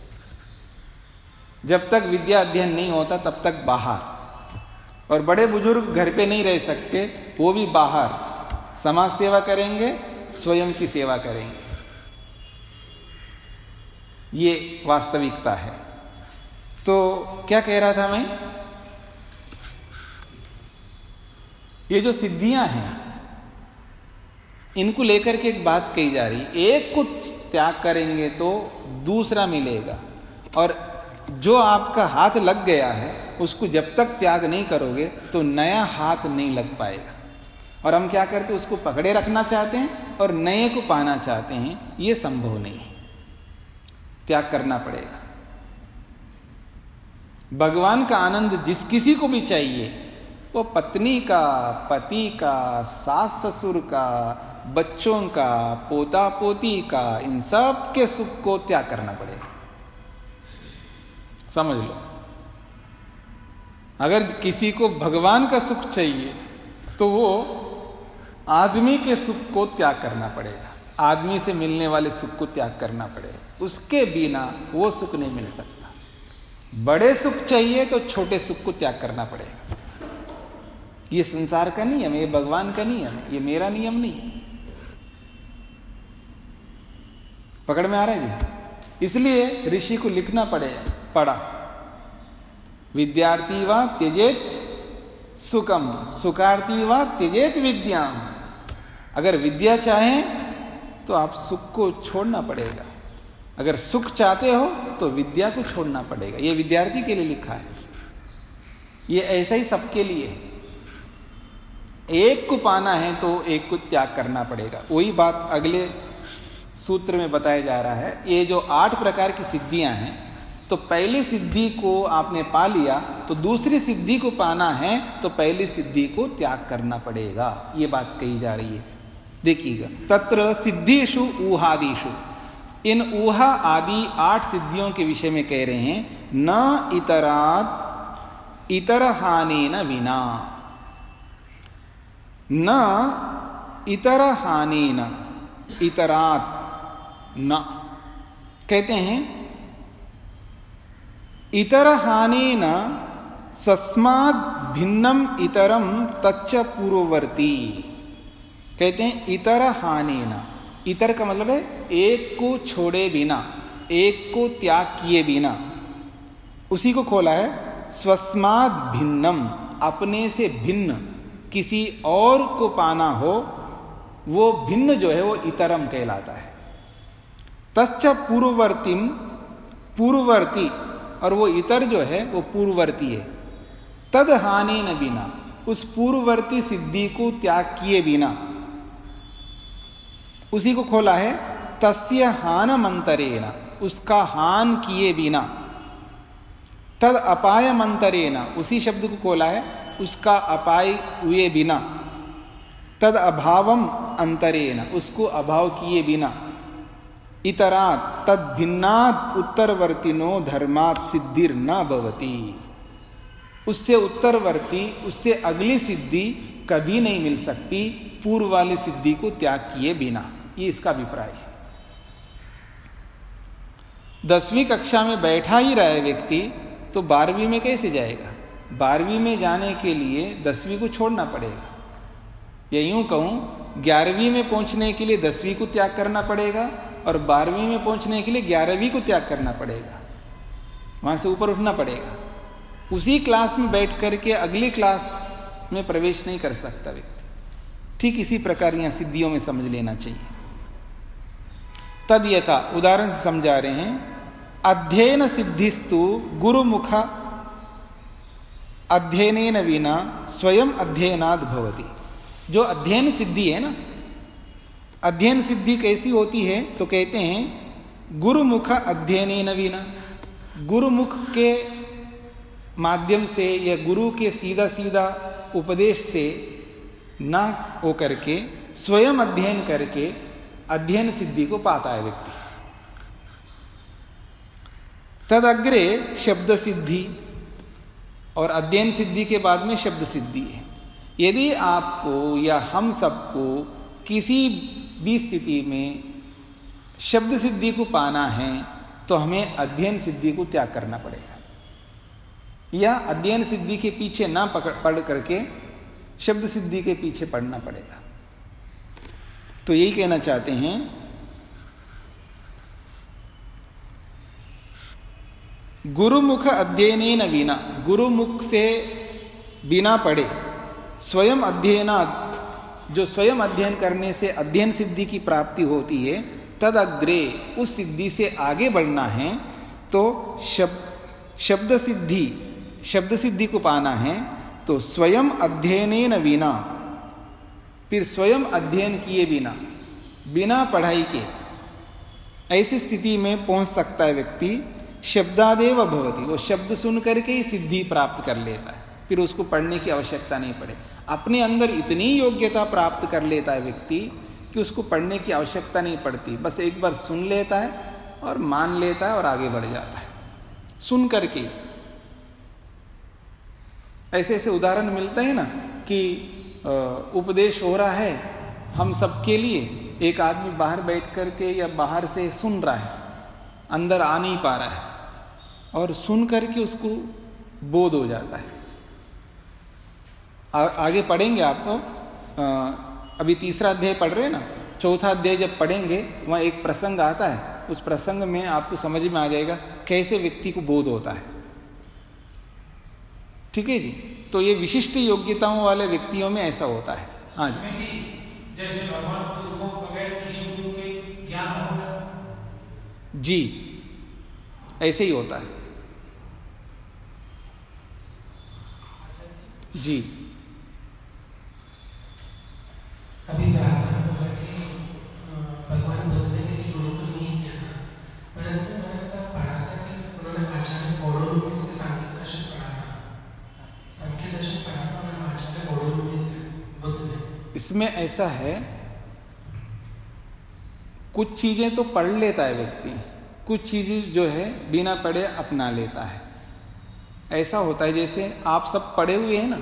जब तक विद्या अध्ययन नहीं होता तब तक बाहर। और बड़े बुजुर्ग घर पे नहीं रह सकते, वो भी बाहर समाज सेवा करेंगे, स्वयं की सेवा करेंगे। ये वास्तविकता है। तो क्या कह रहा था मैं? ये जो सिद्धियां हैं, इनको लेकर के एक बात कही जा रही। एक को त्याग करेंगे तो दूसरा मिलेगा, और जो आपका हाथ लग गया है उसको जब तक त्याग नहीं करोगे तो नया हाथ नहीं लग पाएगा। और हम क्या करते हैं? उसको पकड़े रखना चाहते हैं और नए को पाना चाहते हैं। ये संभव नहीं है, त्याग करना पड़ेगा। भगवान का आनंद जिस किसी को भी चाहिए, वो पत्नी का, पति का, सास ससुर का, बच्चों का, पोता पोती का, इन सब के सुख को त्याग करना पड़ेगा। समझ लो, अगर किसी को भगवान का सुख चाहिए तो वो आदमी के सुख को त्याग करना पड़ेगा, आदमी से मिलने वाले सुख को त्याग करना पड़ेगा। उसके बिना वो सुख नहीं मिल सकता। बड़े सुख चाहिए तो छोटे सुख को त्याग करना पड़ेगा। ये संसार का नियम है, ये भगवान का नियम है, ये मेरा नियम नहीं है। पकड़ में आ रहा है जी? इसलिए ऋषि को लिखना पड़ा विद्यार्थी वा त्यजेत सुखम सुखार्थी वा त्यजेत विद्याम। अगर विद्या चाहे तो आप सुख को छोड़ना पड़ेगा, अगर सुख चाहते हो तो विद्या को छोड़ना पड़ेगा। ये विद्यार्थी के लिए लिखा है, ये ऐसा ही सबके लिए। एक को पाना है तो एक को त्याग करना पड़ेगा। वही बात अगले सूत्र में बताया जा रहा है। ये जो 8 प्रकार की सिद्धियां हैं, तो पहली सिद्धि को आपने पा लिया तो दूसरी सिद्धि को पाना है तो पहली सिद्धि को त्याग करना पड़ेगा। ये बात कही जा रही है, देखिएगा। तत्र सिद्धिषु ऊहादिषु, इन ऊहा आदि 8 सिद्धियों के विषय में कह रहे हैं। न इतरात इतर हानेन विना, न इतर हानेन इतरात न, कहते हैं इतर हानेन सस्माद भिन्नम इतरम तच्च पूर्ववर्ती। कहते हैं इतर हानेन, इतर का मतलब है एक को छोड़े बिना, एक को त्याग किए बिना। उसी को खोला है स्वस्माद भिन्नम, अपने से भिन्न किसी और को पाना हो, वो भिन्न जो है वो इतरम कहलाता है। तच्च पूर्ववर्तीम, पूर्ववर्ती, और वो इतर जो है वो पूर्ववर्ती है। तद हानि न बिना, उस पूर्ववर्ती सिद्धि को त्याग किए बिना। उसी को खोला है तस्य हानमंतरेण, उसका हान किए बिना। तद अपायमंतरेण, उसी शब्द को खोला है उसका अपाय हुए बिना। तद अभावम अंतरेण, उसको अभाव किए बिना। इतरात तद भिन्नाद उत्तरवर्तिनो धर्मात सिद्धिर न भवति, उससे उत्तरवर्ती, उससे अगली सिद्धि कभी नहीं मिल सकती पूर्व वाली सिद्धि को त्याग किए बिना। ये इसका अभिप्राय है। 10वीं कक्षा में बैठा ही रहे व्यक्ति तो 12वीं में कैसे जाएगा? 12वीं में जाने के लिए 10वीं को छोड़ना पड़ेगा। या यूं कहूं 11वीं में पहुंचने के लिए 10वीं को त्याग करना पड़ेगा और 12वीं में पहुंचने के लिए 11वीं को त्याग करना पड़ेगा। वहां से ऊपर उठना पड़ेगा। उसी क्लास में बैठ करके अगली क्लास में प्रवेश नहीं कर सकता व्यक्ति। ठीक इसी प्रकार यहां सिद्धियों में समझ लेना चाहिए। तद यथा, उदाहरण से समझा रहे हैं, अध्ययन सिद्धिस्तु गुरुमुख अध्ययनेन विना स्वयं अध्ययनाद भवति। जो अध्ययन सिद्धि है ना, अध्ययन सिद्धि कैसी होती है? तो कहते हैं गुरुमुख अध्ययनेन विना, गुरुमुख के माध्यम से या गुरु के सीधा सीधा उपदेश से ना हो करके स्वयं अध्ययन करके अध्ययन सिद्धि को पाता है व्यक्ति। तदग्रे शब्द सिद्धि, और अध्ययन सिद्धि के बाद में शब्द सिद्धि है। यदि आपको या हम सबको किसी भी स्थिति में शब्द सिद्धि को पाना है तो हमें अध्ययन सिद्धि को त्याग करना पड़ेगा, या अध्ययन सिद्धि के पीछे ना पढ़ करके शब्द सिद्धि के पीछे पढ़ना पड़ेगा। तो यही कहना चाहते हैं, गुरुमुख अध्ययनेन विना, गुरुमुख से बिना पढ़े स्वयं अध्ययनाद, जो स्वयं अध्ययन करने से अध्ययन सिद्धि की प्राप्ति होती है, तद अग्रे, उस सिद्धि से आगे बढ़ना है तो शब्द सिद्धि को पाना है तो स्वयं अध्ययनेन विना, फिर स्वयं अध्ययन किए बिना, बिना पढ़ाई के ऐसी स्थिति में पहुंच सकता है व्यक्ति। शब्दादेव भवति, वो शब्द सुन करके ही सिद्धि प्राप्त कर लेता है, फिर उसको पढ़ने की आवश्यकता नहीं पड़े। अपने अंदर इतनी योग्यता प्राप्त कर लेता है व्यक्ति कि उसको पढ़ने की आवश्यकता नहीं पड़ती, बस एक बार सुन लेता है और मान लेता है और आगे बढ़ जाता है सुन करके। ऐसे ऐसे उदाहरण मिलते हैं ना कि उपदेश हो रहा है हम सबके लिए, एक आदमी बाहर बैठ करके या बाहर से सुन रहा है, अंदर आ नहीं पा रहा है, और सुन करके उसको बोध हो जाता है। आगे पढ़ेंगे आपको, अभी तीसरा अध्याय पढ़ रहे हैं ना, चौथा अध्याय जब पढ़ेंगे वहाँ एक प्रसंग आता है, उस प्रसंग में आपको समझ में आ जाएगा कैसे व्यक्ति को बोध होता है। ठीक है जी। तो ये विशिष्ट योग्यताओं वाले व्यक्तियों में ऐसा होता है। हाँ जी। जैसे भगवान बुद्ध को बगैर किसी गुरु के ज्ञान होगा, जी ऐसे ही होता है जी। अभी प्रार्थना में बोला कि भगवान बुद्ध ने किसी गुरु को नहीं किया था, परंतु मैंने पढ़ा था कि उन्होंने आचार्य गौड़ोलुमी से सांख्य दर्शन पढ़ा था, सांख्य दर्शन पढ़ा था उन्होंने आचार्य गौड़ोलुमी से बुद्ध ने। इसमें ऐसा है, कुछ चीजें तो पढ़ लेता है व्यक्ति, कुछ चीजें जो है बिना पढ़े अपना लेता है। ऐसा होता है जैसे आप सब पढ़े हुए हैं ना,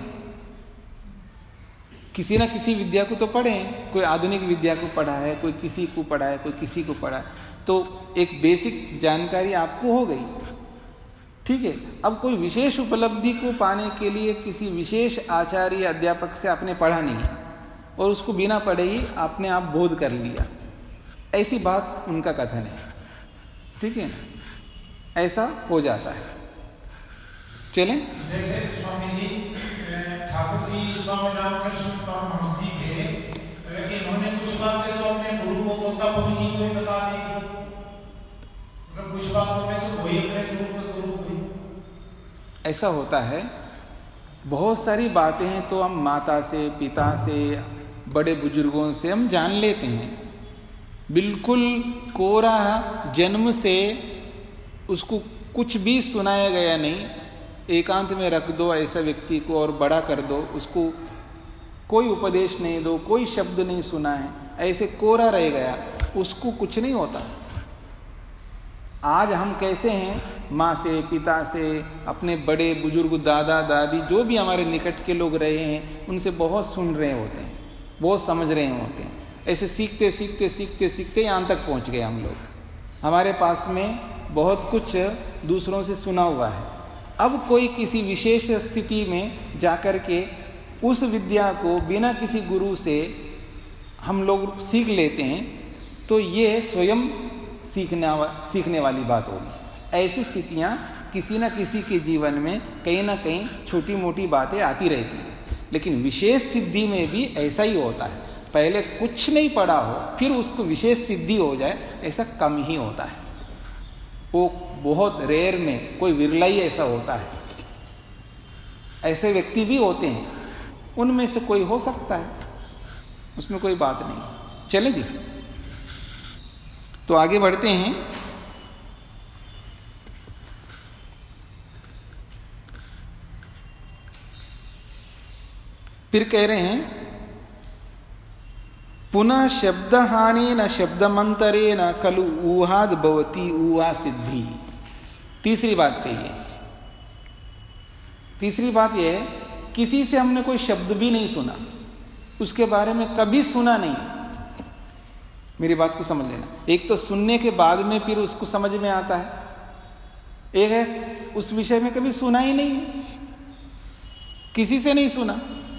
किसी ना किसी विद्या को तो पढ़े हैं, कोई आधुनिक विद्या को पढ़ा है, कोई किसी को पढ़ा है, कोई किसी को पढ़ा है, तो एक बेसिक जानकारी आपको हो गई। ठीक है। अब कोई विशेष उपलब्धि को पाने के लिए किसी विशेष आचार्य अध्यापक से आपने पढ़ा नहीं है और उसको बिना पढ़े ही आपने आप बोध कर लिया, ऐसी बात उनका कथन है। ठीक है, ऐसा हो जाता है। चलें। जैसे स्वामी जी ठाकुर जी स्वामी रामकृष्ण परमहंस जी थे, इन्होंने कुछ बातें तो अपने गुरु को तोतापुरी जी को ही बता दी थी, मतलब कुछ बातों में तो वही अपने गुरु को। ऐसा होता है, बहुत सारी बातें हैं तो हम माता से, पिता से, बड़े बुजुर्गों से हम जान लेते हैं। बिल्कुल कोरा जन्म से उसको कुछ भी सुनाया गया नहीं, एकांत में रख दो ऐसा व्यक्ति को और बड़ा कर दो, उसको कोई उपदेश नहीं दो, कोई शब्द नहीं सुना है, ऐसे कोरा रह गया, उसको कुछ नहीं होता। आज हम कैसे हैं, माँ से, पिता से, अपने बड़े बुजुर्ग, दादा दादी, जो भी हमारे निकट के लोग रहे हैं, उनसे बहुत सुन रहे होते हैं, बहुत समझ रहे होते हैं। ऐसे सीखते सीखते सीखते सीखते यहाँ तक पहुँच गए हम लोग। हमारे पास में बहुत कुछ दूसरों से सुना हुआ है। अब कोई किसी विशेष स्थिति में जाकर के उस विद्या को बिना किसी गुरु से हम लोग सीख लेते हैं, तो ये स्वयं सीखने वाली बात होगी। ऐसी स्थितियाँ किसी न किसी के जीवन में कहीं ना कहीं छोटी मोटी बातें आती रहती हैं, लेकिन विशेष सिद्धि में भी ऐसा ही होता है। पहले कुछ नहीं पढ़ा हो फिर उसको विशेष सिद्धि हो जाए, ऐसा कम ही होता है। वो बहुत रेयर में, कोई विरला ही ऐसा होता है। ऐसे व्यक्ति भी होते हैं, उनमें से कोई हो सकता है, उसमें कोई बात नहीं। चलें जी, तो आगे बढ़ते हैं। फिर कह रहे हैं, पुनः शब्द हानि न शब्द मंतरे न खलु ऊहाद भवती ऊहा सिद्धि। तीसरी बात कही है। तीसरी बात यह है, किसी से हमने कोई शब्द भी नहीं सुना, उसके बारे में कभी सुना नहीं। मेरी बात को समझ लेना। एक तो सुनने के बाद में फिर उसको समझ में आता है, एक है उस विषय में कभी सुना ही नहीं, किसी से नहीं सुना,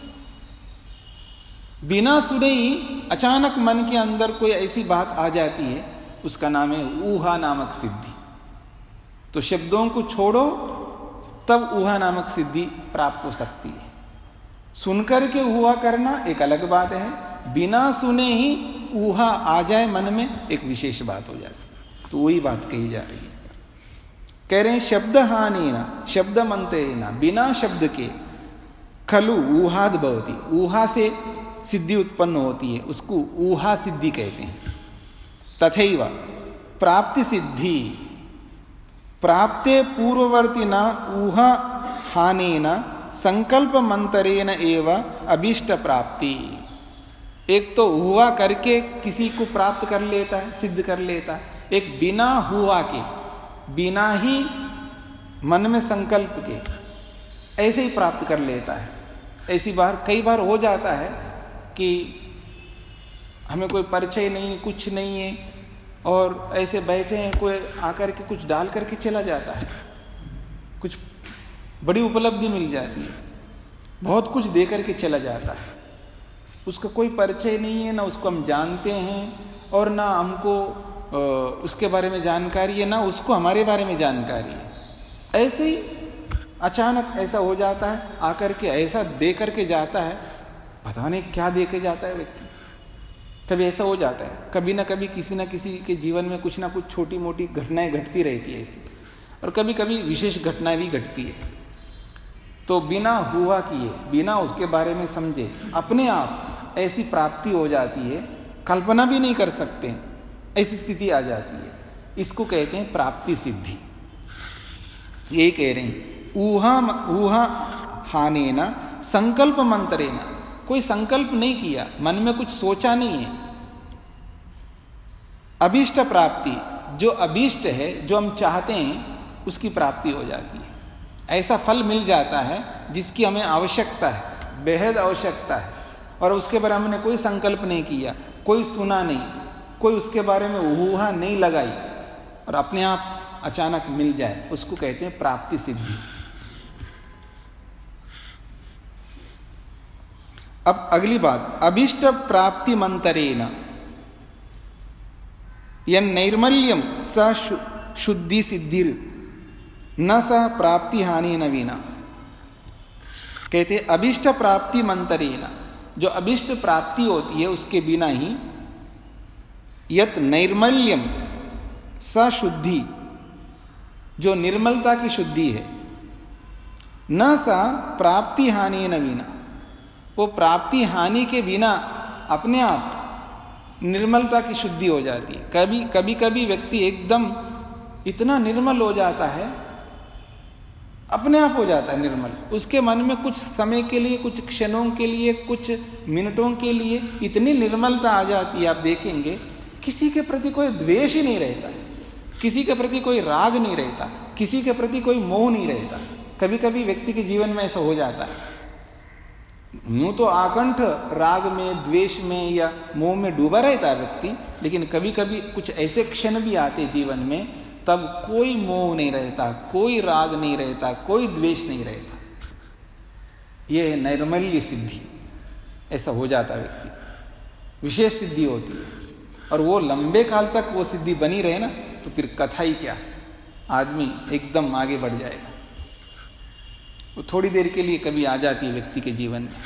बिना सुने ही अचानक मन के अंदर कोई ऐसी बात आ जाती है, उसका नाम है ऊहा नामक सिद्धि। तो शब्दों को छोड़ो तब ऊहा नामक सिद्धि प्राप्त हो सकती है। सुनकर के ऊहा करना एक अलग बात है, बिना सुने ही ऊहा आ जाए मन में, एक विशेष बात हो जाती है। तो वही बात कही जा रही है। कह रहे हैं शब्द हानि ना शब्द मंत्रे ना, बिना शब्द के खलु ऊहाद भवती, ऊहा से सिद्धि उत्पन्न होती है, उसको ऊहा सिद्धि कहते हैं। तथैव प्राप्ति सिद्धि प्राप्ते पूर्ववर्ती न ऊहा हानेन संकल्प मंत्रेण एव अभीष्ट प्राप्ति। एक तो हुआ करके किसी को प्राप्त कर लेता है, सिद्ध कर लेता है, एक बिना हुआ के, बिना ही मन में संकल्प के ऐसे ही प्राप्त कर लेता है। ऐसी बार कई बार हो जाता है कि हमें कोई परिचय नहीं, कुछ नहीं है, और ऐसे बैठे हैं, कोई आकर के कुछ डाल करके चला जाता है, कुछ बड़ी उपलब्धि मिल जाती है, बहुत कुछ दे करके चला जाता है, उसका कोई परिचय नहीं है, ना उसको हम जानते हैं और ना हमको उसके बारे में जानकारी है, ना उसको हमारे बारे में जानकारी है। ऐसे ही अचानक ऐसा हो जाता है, आकर के ऐसा दे करके जाता है, पता नहीं क्या दे के जाता है व्यक्ति। कभी ऐसा हो जाता है, कभी ना कभी किसी ना किसी के जीवन में कुछ ना कुछ छोटी मोटी घटनाएं घटती रहती है ऐसी, और कभी कभी विशेष घटनाएं भी घटती है। तो बिना हुआ किए, बिना उसके बारे में समझे अपने आप ऐसी प्राप्ति हो जाती है, कल्पना भी नहीं कर सकते, ऐसी स्थिति आ जाती है। इसको कहते हैं प्राप्ति सिद्धि। यही कह रहे हैं, ऊहा हानेना संकल्प मंत्रेना। कोई संकल्प नहीं किया, मन में कुछ सोचा नहीं है, अभीष्ट प्राप्ति, जो अभीष्ट है, जो हम चाहते हैं उसकी प्राप्ति हो जाती है। ऐसा फल मिल जाता है जिसकी हमें आवश्यकता है, बेहद आवश्यकता है, और उसके बारे में हमने कोई संकल्प नहीं किया, कोई सुना नहीं, कोई उसके बारे में ऊहा नहीं लगाई, और अपने आप अचानक मिल जाए, उसको कहते हैं प्राप्ति सिद्धि। अब अगली बात, अभीष्ट प्राप्ति मंत्रेण यन नैर्मल्यम स शुद्धि सिद्धिर न स प्राप्ति हानि नवीना। कहते अभीष्ट प्राप्ति मंत्रेण, जो अभीष्ट प्राप्ति होती है उसके बिना ही, यत नैर्मल्यम स शुद्धि, जो निर्मलता की शुद्धि है, न सा प्राप्ति हानि नवीना, वो प्राप्ति हानि के बिना अपने आप निर्मलता की शुद्धि हो जाती है। कभी व्यक्ति एकदम इतना निर्मल हो जाता है, अपने आप हो जाता है निर्मल, उसके मन में कुछ समय के लिए, कुछ क्षणों के लिए, कुछ मिनटों के लिए इतनी निर्मलता आ जाती है, आप देखेंगे किसी के प्रति कोई द्वेष ही नहीं रहता, किसी के प्रति कोई राग नहीं रहता, किसी के प्रति कोई मोह नहीं रहता। कभी व्यक्ति के जीवन में ऐसा हो जाता है, यूं तो आकंठ राग में, द्वेष में या मोह में डूबा रहता है व्यक्ति, लेकिन कभी कुछ ऐसे क्षण भी आते जीवन में, तब कोई मोह नहीं रहता, कोई राग नहीं रहता, कोई द्वेष नहीं रहता। यह है नैर्मल्य सिद्धि। ऐसा हो जाता है व्यक्ति, विशेष सिद्धि होती है, और वो लंबे काल तक वो सिद्धि बनी रहे ना, तो फिर कथा ही क्या, आदमी एकदम आगे बढ़ जाएगा। वो थोड़ी देर के लिए कभी आ जाती है व्यक्ति के जीवन में,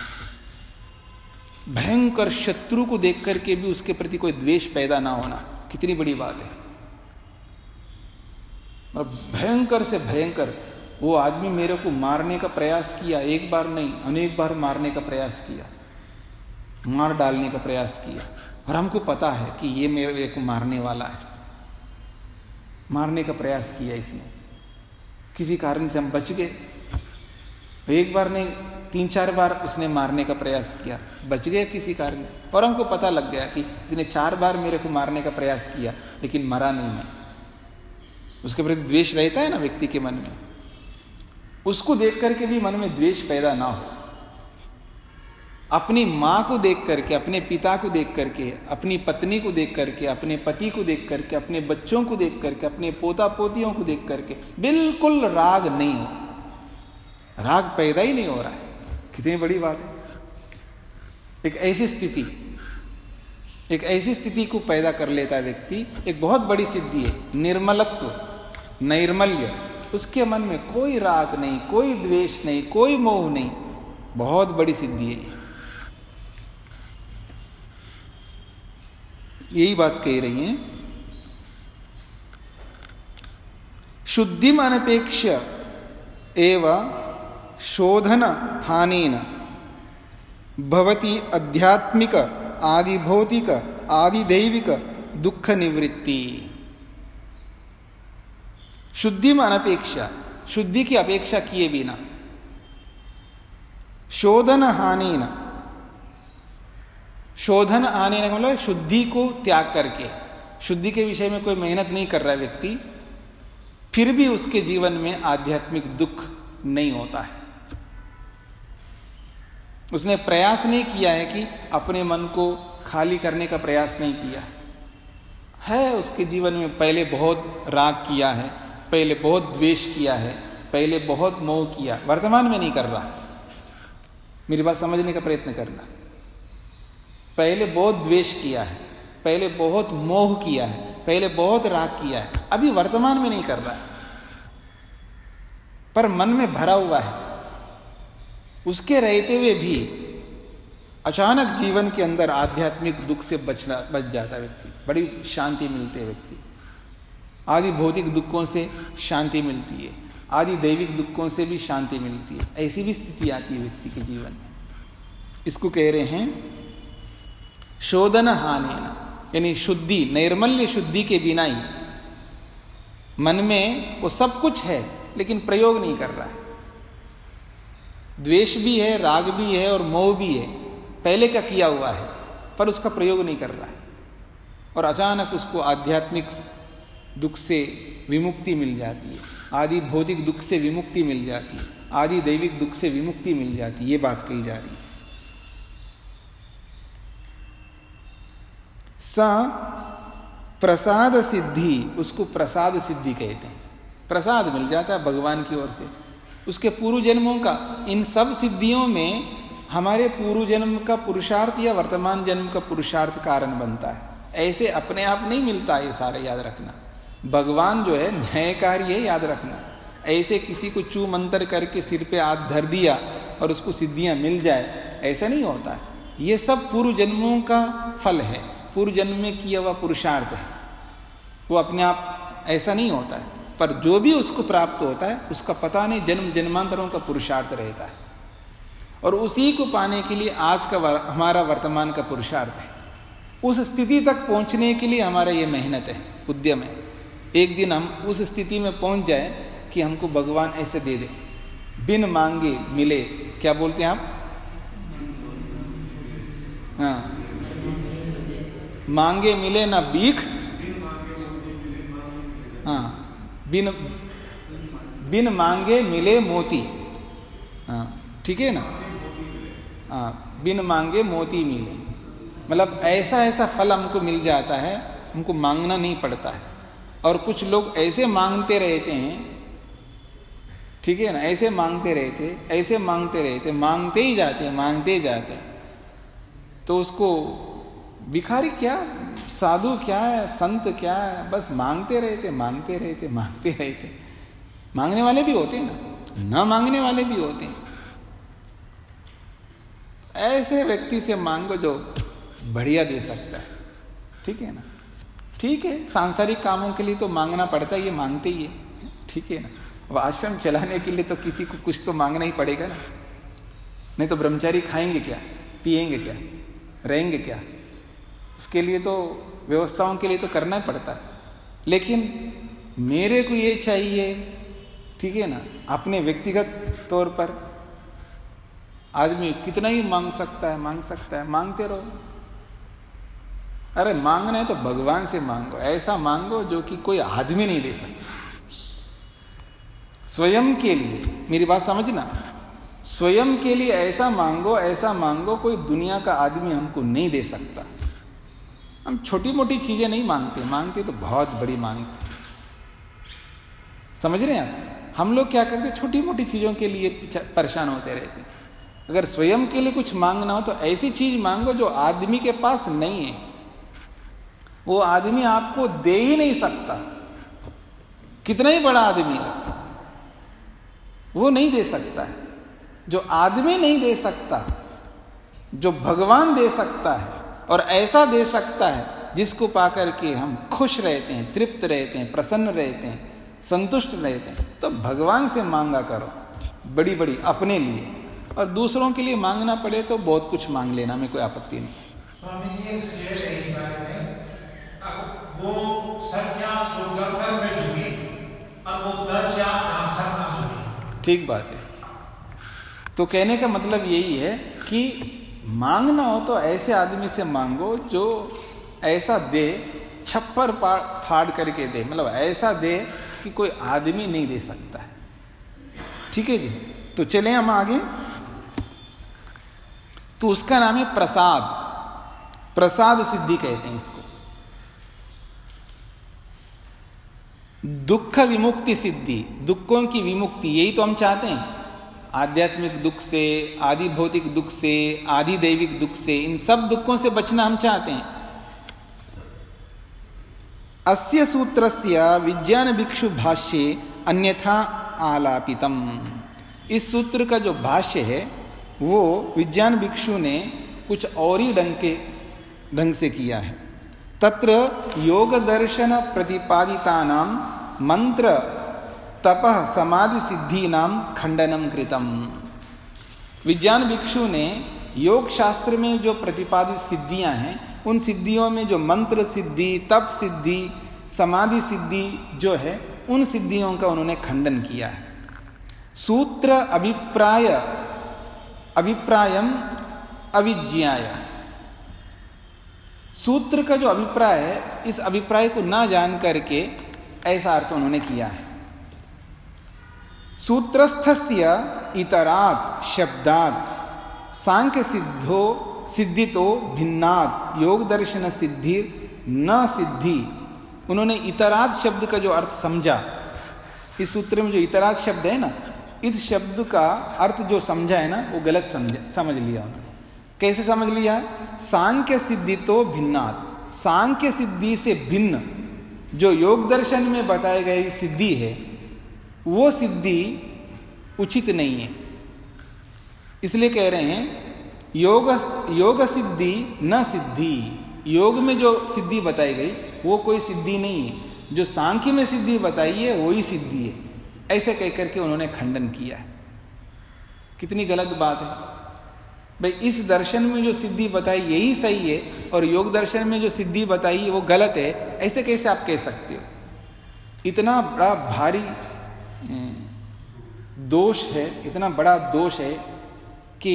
भयंकर शत्रु को देख करके भी उसके प्रति कोई द्वेष पैदा ना होना, कितनी बड़ी बात है। और भयंकर से भयंकर, वो आदमी मेरे को मारने का प्रयास किया, एक बार नहीं अनेक बार मारने का प्रयास किया, मार डालने का प्रयास किया, और हमको पता है कि ये मेरे को मारने वाला है, मारने का प्रयास किया इसने, किसी कारण से हम बच गए। एक बार नहीं 3-4 बार उसने मारने का प्रयास किया, बच गए किसी कारण से, और हमको पता लग गया कि इसने 4 बार मेरे को मारने का प्रयास किया, लेकिन मरा नहीं मैं। उसके प्रति द्वेष रहता है ना व्यक्ति के मन में, उसको देख करके भी मन में द्वेष पैदा ना हो। अपनी माँ को देख करके, अपने पिता को देख करके, अपनी पत्नी को देख करके, अपने पति को देख करके, अपने बच्चों को देख करके, अपने पोता पोतियों को देख करके बिल्कुल राग नहीं हो, राग पैदा ही नहीं हो रहा है, कितनी बड़ी बात है। एक ऐसी स्थिति को पैदा कर लेता है व्यक्ति, एक बहुत बड़ी सिद्धि है, निर्मलत्व, नैर्मल्य। उसके मन में कोई राग नहीं, कोई द्वेष नहीं, कोई मोह नहीं, बहुत बड़ी सिद्धि है। यही बात कह रही हैं, शुद्धि अनपेक्ष एवं शोधन हानिन भवति आध्यात्मिक आदि भौतिक आदि दैविक दुख निवृत्ति। शुद्धि में अनपेक्षा, शुद्धि की अपेक्षा किए बिना, शोधन हानिन, शोधन आने का मतलब शुद्धि को त्याग करके, शुद्धि के विषय में कोई मेहनत नहीं कर रहा है व्यक्ति, फिर भी उसके जीवन में आध्यात्मिक दुख नहीं होता है। उसने प्रयास नहीं किया है कि अपने मन को खाली करने का प्रयास नहीं किया है, उसके जीवन में पहले बहुत राग किया है, पहले बहुत द्वेष किया है, पहले बहुत मोह किया, वर्तमान में नहीं कर रहा। मेरी बात समझने का प्रयत्न करना। पहले बहुत द्वेष किया है, पहले बहुत मोह किया है, पहले बहुत राग किया है, अभी वर्तमान में नहीं कर रहा है, पर मन में भरा हुआ है। उसके रहते हुए भी अचानक जीवन के अंदर आध्यात्मिक दुख से बच जाता है व्यक्ति, बड़ी शांति मिलती है व्यक्ति। आदि भौतिक दुखों से शांति मिलती है, आदि दैविक दुखों से भी शांति मिलती है। ऐसी भी स्थिति आती है व्यक्ति के जीवन में। इसको कह रहे हैं शोधन हानेन, यानी शुद्धि, नैर्मल्य शुद्धि के बिना ही मन में वो सब कुछ है लेकिन प्रयोग नहीं कर रहा है। द्वेष भी है, राग भी है और मोह भी है, पहले का किया हुआ है पर उसका प्रयोग नहीं कर रहा है, और अचानक उसको आध्यात्मिक दुख से विमुक्ति मिल जाती है, आदि भौतिक दुख से विमुक्ति मिल जाती है, आदि दैविक दुख से विमुक्ति मिल जाती है। ये बात कही जा रही है। सा प्रसाद सिद्धि, उसको प्रसाद सिद्धि कहते हैं। प्रसाद मिल जाता है भगवान की ओर से, उसके पूर्व जन्मों का। इन सब सिद्धियों में हमारे पूर्व जन्म का पुरुषार्थ या वर्तमान जन्म का पुरुषार्थ कारण बनता है। ऐसे अपने आप नहीं मिलता, ये सारे याद रखना। भगवान जो है न्यायकारी है, याद रखना। ऐसे किसी को चू मंतर करके सिर पे हाथ धर दिया और उसको सिद्धियां मिल जाए, ऐसा नहीं होता है। ये सब पूर्व जन्मों का फल है, पूर्व जन्म में किया हुआ पुरुषार्थ है। वो अपने आप ऐसा नहीं होता है, पर जो भी उसको प्राप्त होता है उसका पता नहीं, जन्म जन्मांतरों का पुरुषार्थ रहता है, और उसी को पाने के लिए आज का हमारा वर्तमान का पुरुषार्थ है। उस स्थिति तक पहुंचने के लिए हमारा ये मेहनत है, उद्यम है। एक दिन हम उस स्थिति में पहुंच जाए कि हमको भगवान ऐसे दे दे, बिन मांगे मिले। क्या बोलते हैं आप? हाँ, मांगे मिले ना भीख, हाँ, बिन मांगे मिले मोती। हाँ, ठीक है ना? हाँ, बिन मांगे मोती मिले, मतलब ऐसा ऐसा फल हमको मिल जाता है, हमको मांगना नहीं पड़ता है। और कुछ लोग ऐसे मांगते रहते हैं, ठीक है ना, ऐसे मांगते रहते, ऐसे मांगते रहते, मांगते ही जाते, मांगते ही जाते। तो उसको भिखारी क्या, साधु क्या है, संत क्या है, बस मांगते रहते, मांगते रहते, मांगते रहते। मांगने वाले भी होते हैं ना, ना मांगने वाले भी होते हैं। ऐसे व्यक्ति से मांगो जो बढ़िया दे सकता है, ठीक है ना? ठीक है, सांसारिक कामों के लिए तो मांगना पड़ता है, ये मांगते ही है, ठीक है ना? अब आश्रम चलाने के लिए तो किसी को कुछ तो मांगना ही पड़ेगा ना, नहीं तो ब्रह्मचारी खाएंगे क्या, पिएंगे क्या, रहेंगे क्या? उसके लिए तो व्यवस्थाओं के लिए तो करना ही पड़ता है। लेकिन मेरे को ये चाहिए, ठीक है ना, अपने व्यक्तिगत तौर पर आदमी कितना ही मांग सकता है, मांग सकता है, मांगते रहो। अरे मांगना है तो भगवान से मांगो, ऐसा मांगो जो कि कोई आदमी नहीं दे सकता। स्वयं के लिए, मेरी बात समझना, स्वयं के लिए ऐसा मांगो, ऐसा मांगो कोई दुनिया का आदमी हमको नहीं दे सकता। हम छोटी मोटी चीजें नहीं मांगते, मांगते तो बहुत बड़ी मांगते। समझ रहे हैं आप? हम लोग क्या करते, छोटी मोटी चीजों के लिए परेशान होते रहते। अगर स्वयं के लिए कुछ मांगना हो तो ऐसी चीज मांगो जो आदमी के पास नहीं है, वो आदमी आपको दे ही नहीं सकता, कितना ही बड़ा आदमी हो वो नहीं दे सकता है। जो आदमी नहीं दे सकता, जो भगवान दे सकता है, और ऐसा दे सकता है जिसको पाकर के हम खुश रहते हैं, तृप्त रहते हैं, प्रसन्न रहते हैं, संतुष्ट रहते हैं। तो भगवान से मांगा करो बड़ी बड़ी अपने लिए, और दूसरों के लिए मांगना पड़े तो बहुत कुछ मांग लेना में कोई आपत्ति नहीं। स्वामी जी एक शेर है इस बारे में, अब वो सर क्या जो दर में झुकी, अब वो दर क्या जहां सर ना झुकी। ठीक बात है। तो कहने का मतलब यही है कि मांगना हो तो ऐसे आदमी से मांगो जो ऐसा दे, छप्पर फाड़ करके दे, मतलब ऐसा दे कि कोई आदमी नहीं दे सकता है। ठीक है जी, तो चलें हम आगे। तो उसका नाम है प्रसाद, प्रसाद सिद्धि कहते हैं इसको। दुख विमुक्ति सिद्धि, दुखों की विमुक्ति, यही तो हम चाहते हैं। आध्यात्मिक दुख से, आदि भौतिक दुख से, आदि दैविक दुख से, इन सब दुखों से बचना हम चाहते हैं। अस्य सूत्रस्य विज्ञान भिक्षु भाष्ये अन्यथा आलापितम, इस सूत्र का जो भाष्य है वो विज्ञान भिक्षु ने कुछ और ही ढंग से किया है। तत्र योग दर्शन प्रतिपादितानां मंत्र तपः समाधि सिद्धीनां खंडनम कृतम। विज्ञान भिक्षु ने योग शास्त्र में जो प्रतिपादित सिद्धियां हैं, उन सिद्धियों में जो मंत्र सिद्धि, तप सिद्धि, समाधि सिद्धि जो है, उन सिद्धियों का उन्होंने खंडन किया है। सूत्र अभिप्रायम अविज्ञाय, सूत्र का जो अभिप्राय है, इस अभिप्राय को ना जान करके ऐसा अर्थ उन्होंने किया है। सूत्रस्थस्य इतरात् शब्दात् सांख्य सिद्धितो भिन्नात् योग दर्शन सिद्धि न सिद्धि। उन्होंने इतरात् शब्द का जो अर्थ समझा, इस सूत्र में जो इतरात् शब्द है ना, इस शब्द का अर्थ जो समझा है ना, वो गलत समझ लिया उन्होंने। कैसे समझ लिया? सांख्य सिद्धि तो भिन्नात्, सांख्य सिद्धि से भिन्न जो योग दर्शन में बताई गई सिद्धि है, वो सिद्धि उचित नहीं है। इसलिए कह रहे हैं योग सिद्धि न सिद्धि, योग में जो सिद्धि बताई गई वो कोई सिद्धि नहीं है, जो सांख्य में सिद्धि बताई है वही सिद्धि है। ऐसे कहकर के उन्होंने खंडन किया है। कितनी गलत बात है भाई, इस दर्शन में जो सिद्धि बताई यही सही है और योग दर्शन में जो सिद्धि बताई है वो गलत है, ऐसे कैसे आप कह सकते हो? इतना बड़ा भारी दोष है, इतना बड़ा दोष है कि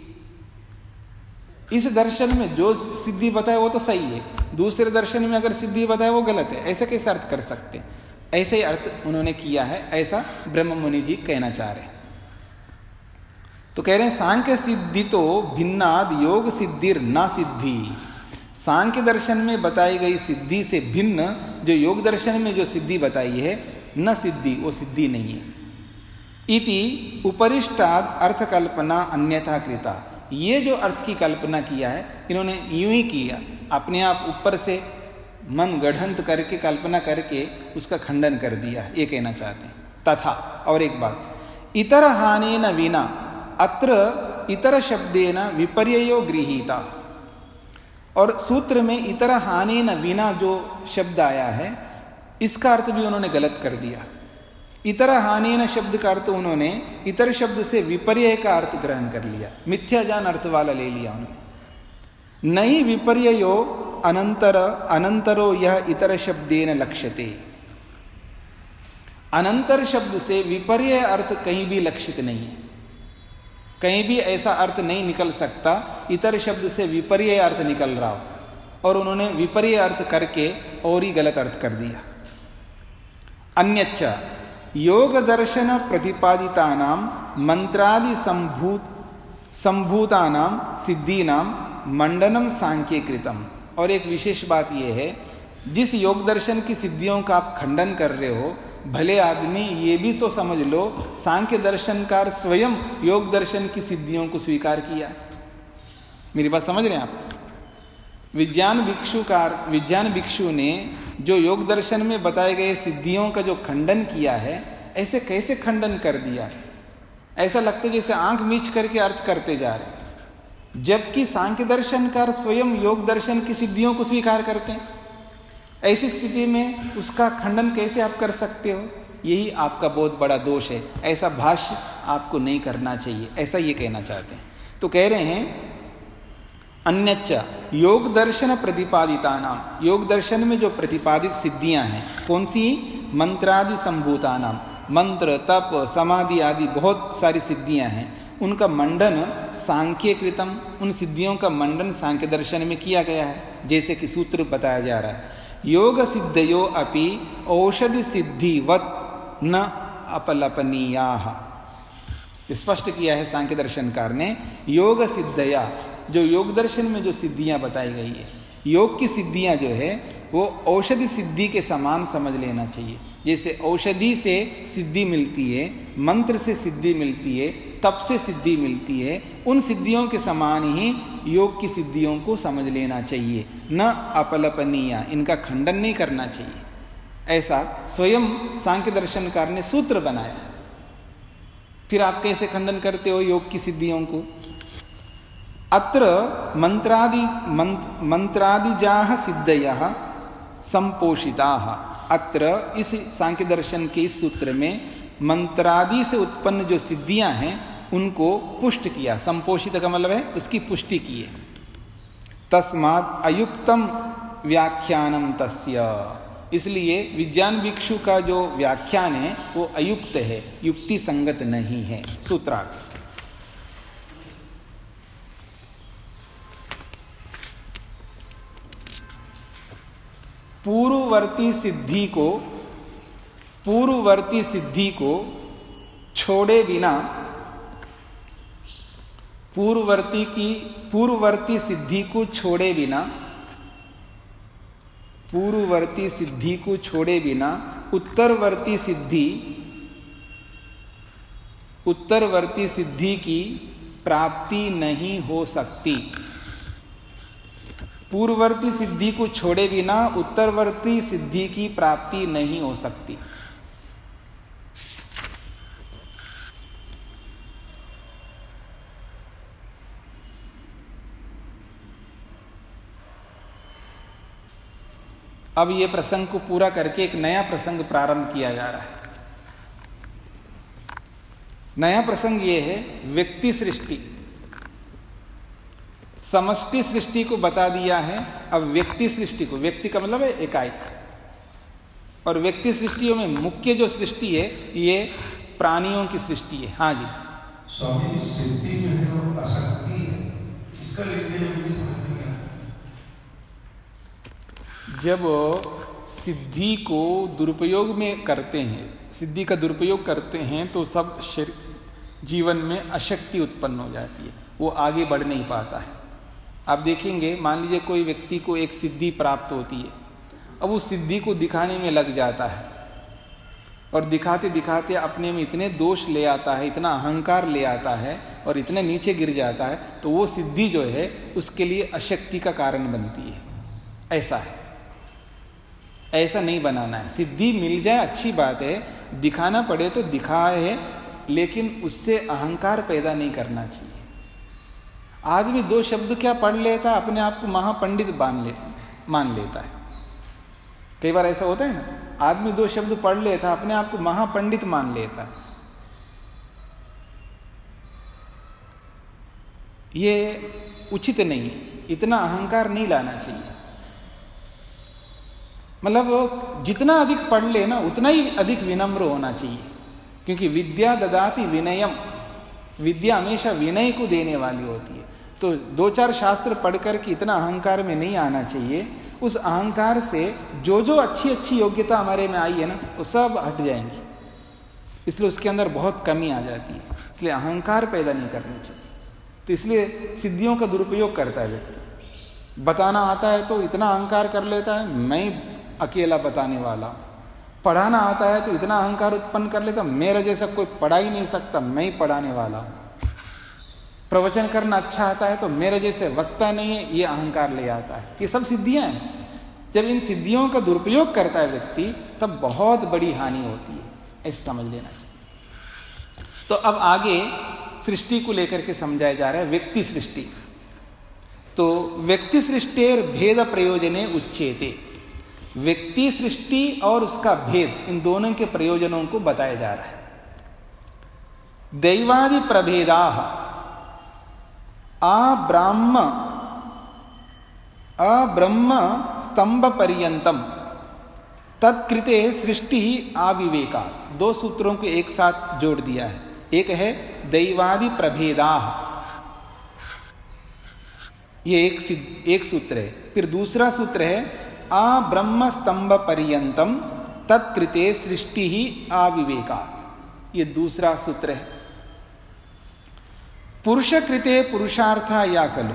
इस दर्शन में जो सिद्धि बताए वो तो सही है, दूसरे दर्शन में अगर सिद्धि बताए वो गलत है, ऐसे कैसे अर्थ कर सकते? ऐसे ही अर्थ उन्होंने किया है, ऐसा ब्रह्म मुनि जी कहना चाह रहे हैं। तो कह रहे हैं सांख्य सिद्धि तो भिन्नाद योग सिद्धिर ना सिद्धि, सांख्य दर्शन में बताई गई सिद्धि से भिन्न जो योग दर्शन में जो सिद्धि बताई है न सिद्धि, वो सिद्धि नहीं है। इति उपरिष्टाद अर्थ कल्पना अन्यथा कृता, ये जो अर्थ की कल्पना किया है इन्होंने यूं ही किया, अपने आप ऊपर से मन गढ़ंत करके कल्पना करके उसका खंडन कर दिया, ये कहना चाहते हैं। तथा और एक बात, इतर हानेन विना अत्र इतर शब्देन विपर्ययो गृहीता, और सूत्र में इतर हानेन विना जो शब्द आया है इसका अर्थ भी उन्होंने गलत कर दिया। इतर हानेन शब्द का अर्थ उन्होंने इतर शब्द से विपर्य का अर्थ ग्रहण कर लिया, मिथ्या ज्ञान अर्थ वाला ले लिया उन्होंने। नहीं विपर्यो अनंतरो यह इतर शब्देन लक्ष्यते, अनंतर शब्द से विपर्य अर्थ कहीं भी लक्षित नहीं है, कहीं भी ऐसा अर्थ नहीं निकल सकता इतर शब्द से विपर्य अर्थ निकल रहा हो, और उन्होंने विपर्य अर्थ करके और ही गलत अर्थ कर दिया। अन्यच्च योग दर्शन प्रतिपादितानां मंत्रादि संभूतानां सिद्धीनां मंडनम सांख्यकृतम, और एक विशेष बात यह है, जिस योग दर्शन की सिद्धियों का आप खंडन कर रहे हो, भले आदमी ये भी तो समझ लो सांख्य दर्शनकार स्वयं योग दर्शन की सिद्धियों को स्वीकार किया। मेरी बात समझ रहे हैं आप? विज्ञान भिक्षु ने जो योग दर्शन में बताए गए सिद्धियों का जो खंडन किया है, ऐसे कैसे खंडन कर दिया? ऐसा लगता है जैसे आंख मीच करके अर्थ करते जा रहे, जबकि सांख्य दर्शनकार स्वयं योग दर्शन की सिद्धियों को स्वीकार करते हैं। ऐसी स्थिति में उसका खंडन कैसे आप कर सकते हो? यही आपका बहुत बड़ा दोष है, ऐसा भाष्य आपको नहीं करना चाहिए, ऐसा ये कहना चाहते हैं। तो कह रहे हैं अन्यच्च योग दर्शन प्रतिपादितानाम, योग दर्शन में जो प्रतिपादित सिद्धियां हैं कौन सी? मंत्रादि संभूतानाम, मंत्र तप समाधि आदि बहुत सारी सिद्धियां हैं, उनका मंडन सांख्य कृतम, उन सिद्धियों का मंडन सांख्य दर्शन में किया गया है। जैसे कि सूत्र बताया जा रहा है, योग सिद्धयो अपि औषधि सिद्धिवत न अपलपनीयाः, स्पष्ट किया है सांख्य दर्शनकार ने। योग सिद्धया, जो योग दर्शन में जो सिद्धियां बताई गई है, योग की सिद्धियां जो है वो औषधि सिद्धि के समान समझ लेना चाहिए। जैसे औषधि से सिद्धि मिलती है, मंत्र से सिद्धि मिलती है, तप से सिद्धि मिलती है, उन सिद्धियों के समान ही योग की सिद्धियों को समझ लेना चाहिए, न अपलपनीय, इनका खंडन नहीं करना चाहिए। ऐसा स्वयं सांख्य दर्शनकार ने सूत्र बनाया। फिर आप कैसे खंडन करते हो योग की सिद्धियों को? अत्र मंत्रादिजाः सिद्धयः संपोषिताः। अत्र इस सांख्य दर्शन के इस सूत्र में मंत्रादि से उत्पन्न जो सिद्धियां हैं उनको पुष्ट किया। संपोषित का मतलब है उसकी पुष्टि की है। तस्मात् अयुक्तम व्याख्यानम तस्य, इसलिए विज्ञान भिक्षु का जो व्याख्यान है वो अयुक्त है, युक्ति संगत नहीं है। सूत्रार्थ। पूर्ववर्ती सिद्धि को छोड़े बिना, पूर्ववर्ती सिद्धि को छोड़े बिना, पूर्ववर्ती सिद्धि को छोड़े बिना उत्तरवर्ती सिद्धि की प्राप्ति नहीं हो सकती। पूर्ववर्ती सिद्धि को छोड़े बिना उत्तरवर्ती सिद्धि की प्राप्ति नहीं हो सकती। अब ये प्रसंग को पूरा करके एक नया प्रसंग प्रारंभ किया जा रहा है। नया प्रसंग ये है व्यक्ति सृष्टि। समष्टि सृष्टि को बता दिया है, अब व्यक्ति सृष्टि को, व्यक्ति का मतलब है इकाई, और व्यक्ति सृष्टियों में मुख्य जो सृष्टि है ये प्राणियों की सृष्टि है। हाँ जी स्वामी, सिद्धि जो है वो असक्ति है, इसका लेने में समझ नहीं आता। जब सिद्धि को दुरुपयोग में करते हैं, सिद्धि का दुरुपयोग करते हैं तो सब जीवन में अशक्ति उत्पन्न हो जाती है, वो आगे बढ़ नहीं पाता है। आप देखेंगे, मान लीजिए कोई व्यक्ति को एक सिद्धि प्राप्त होती है, अब उस सिद्धि को दिखाने में लग जाता है और दिखाते दिखाते अपने में इतने दोष ले आता है, इतना अहंकार ले आता है और इतने नीचे गिर जाता है, तो वो सिद्धि जो है उसके लिए अशक्ति का कारण बनती है। ऐसा है, ऐसा नहीं बनाना है। सिद्धि मिल जाए अच्छी बात है, दिखाना पड़े तो दिखाए, लेकिन उससे अहंकार पैदा नहीं करना चाहिए। आदमी दो शब्द क्या पढ़ लेता है, अपने आप को महापंडित मान लेता है। कई बार ऐसा होता है ना, आदमी दो शब्द पढ़ लेता है, अपने आप को महापंडित मान लेता है। ये उचित नहीं है, इतना अहंकार नहीं लाना चाहिए। मतलब जितना अधिक पढ़ ले ना उतना ही अधिक विनम्र होना चाहिए, क्योंकि विद्या ददाति विनयम, विद्या हमेशा विनय को देने वाली होती है। तो दो चार शास्त्र पढ़कर के इतना अहंकार में नहीं आना चाहिए। उस अहंकार से जो जो अच्छी अच्छी योग्यता हमारे में आई है ना, वो सब हट जाएंगी, इसलिए उसके अंदर बहुत कमी आ जाती है। इसलिए अहंकार पैदा नहीं करनी चाहिए। तो इसलिए सिद्धियों का दुरुपयोग करता है व्यक्ति। बताना आता है तो इतना अहंकार कर लेता है, मैं अकेला बताने वाला। पढ़ाना आता है तो इतना अहंकार उत्पन्न कर लेता, मेरा जैसा कोई पढ़ा ही नहीं सकता, मैं ही पढ़ाने वाला हूं। प्रवचन करना अच्छा आता है तो मेरे जैसे वक्ता नहीं है, ये अहंकार ले आता है। ये सब सिद्धियां हैं। जब इन सिद्धियों का दुरुपयोग करता है व्यक्ति, तब बहुत बड़ी हानि होती है, ऐसे समझ लेना चाहिए। तो अब आगे सृष्टि को लेकर के समझाया जा रहा है, व्यक्ति सृष्टि। तो व्यक्ति सृष्टेर भेद प्रयोजने उच्चेते, व्यक्ति सृष्टि और उसका भेद, इन दोनों के प्रयोजनों को बताया जा रहा है। दैवादि प्रभेदाः अब्रह्म स्तंभ पर्यंतम तत्कृते सृष्टि ही आविवेकात्। दो सूत्रों को एक साथ जोड़ दिया है। एक है दैवादि प्रभेदाः, ये एक सूत्र है। फिर दूसरा सूत्र है अब्रह्म स्तंभ पर्यंतम तत्कृते सृष्टि ही आविवेकात्, ये दूसरा सूत्र है। पुरुष कृते पुरुषार्थ या खलु,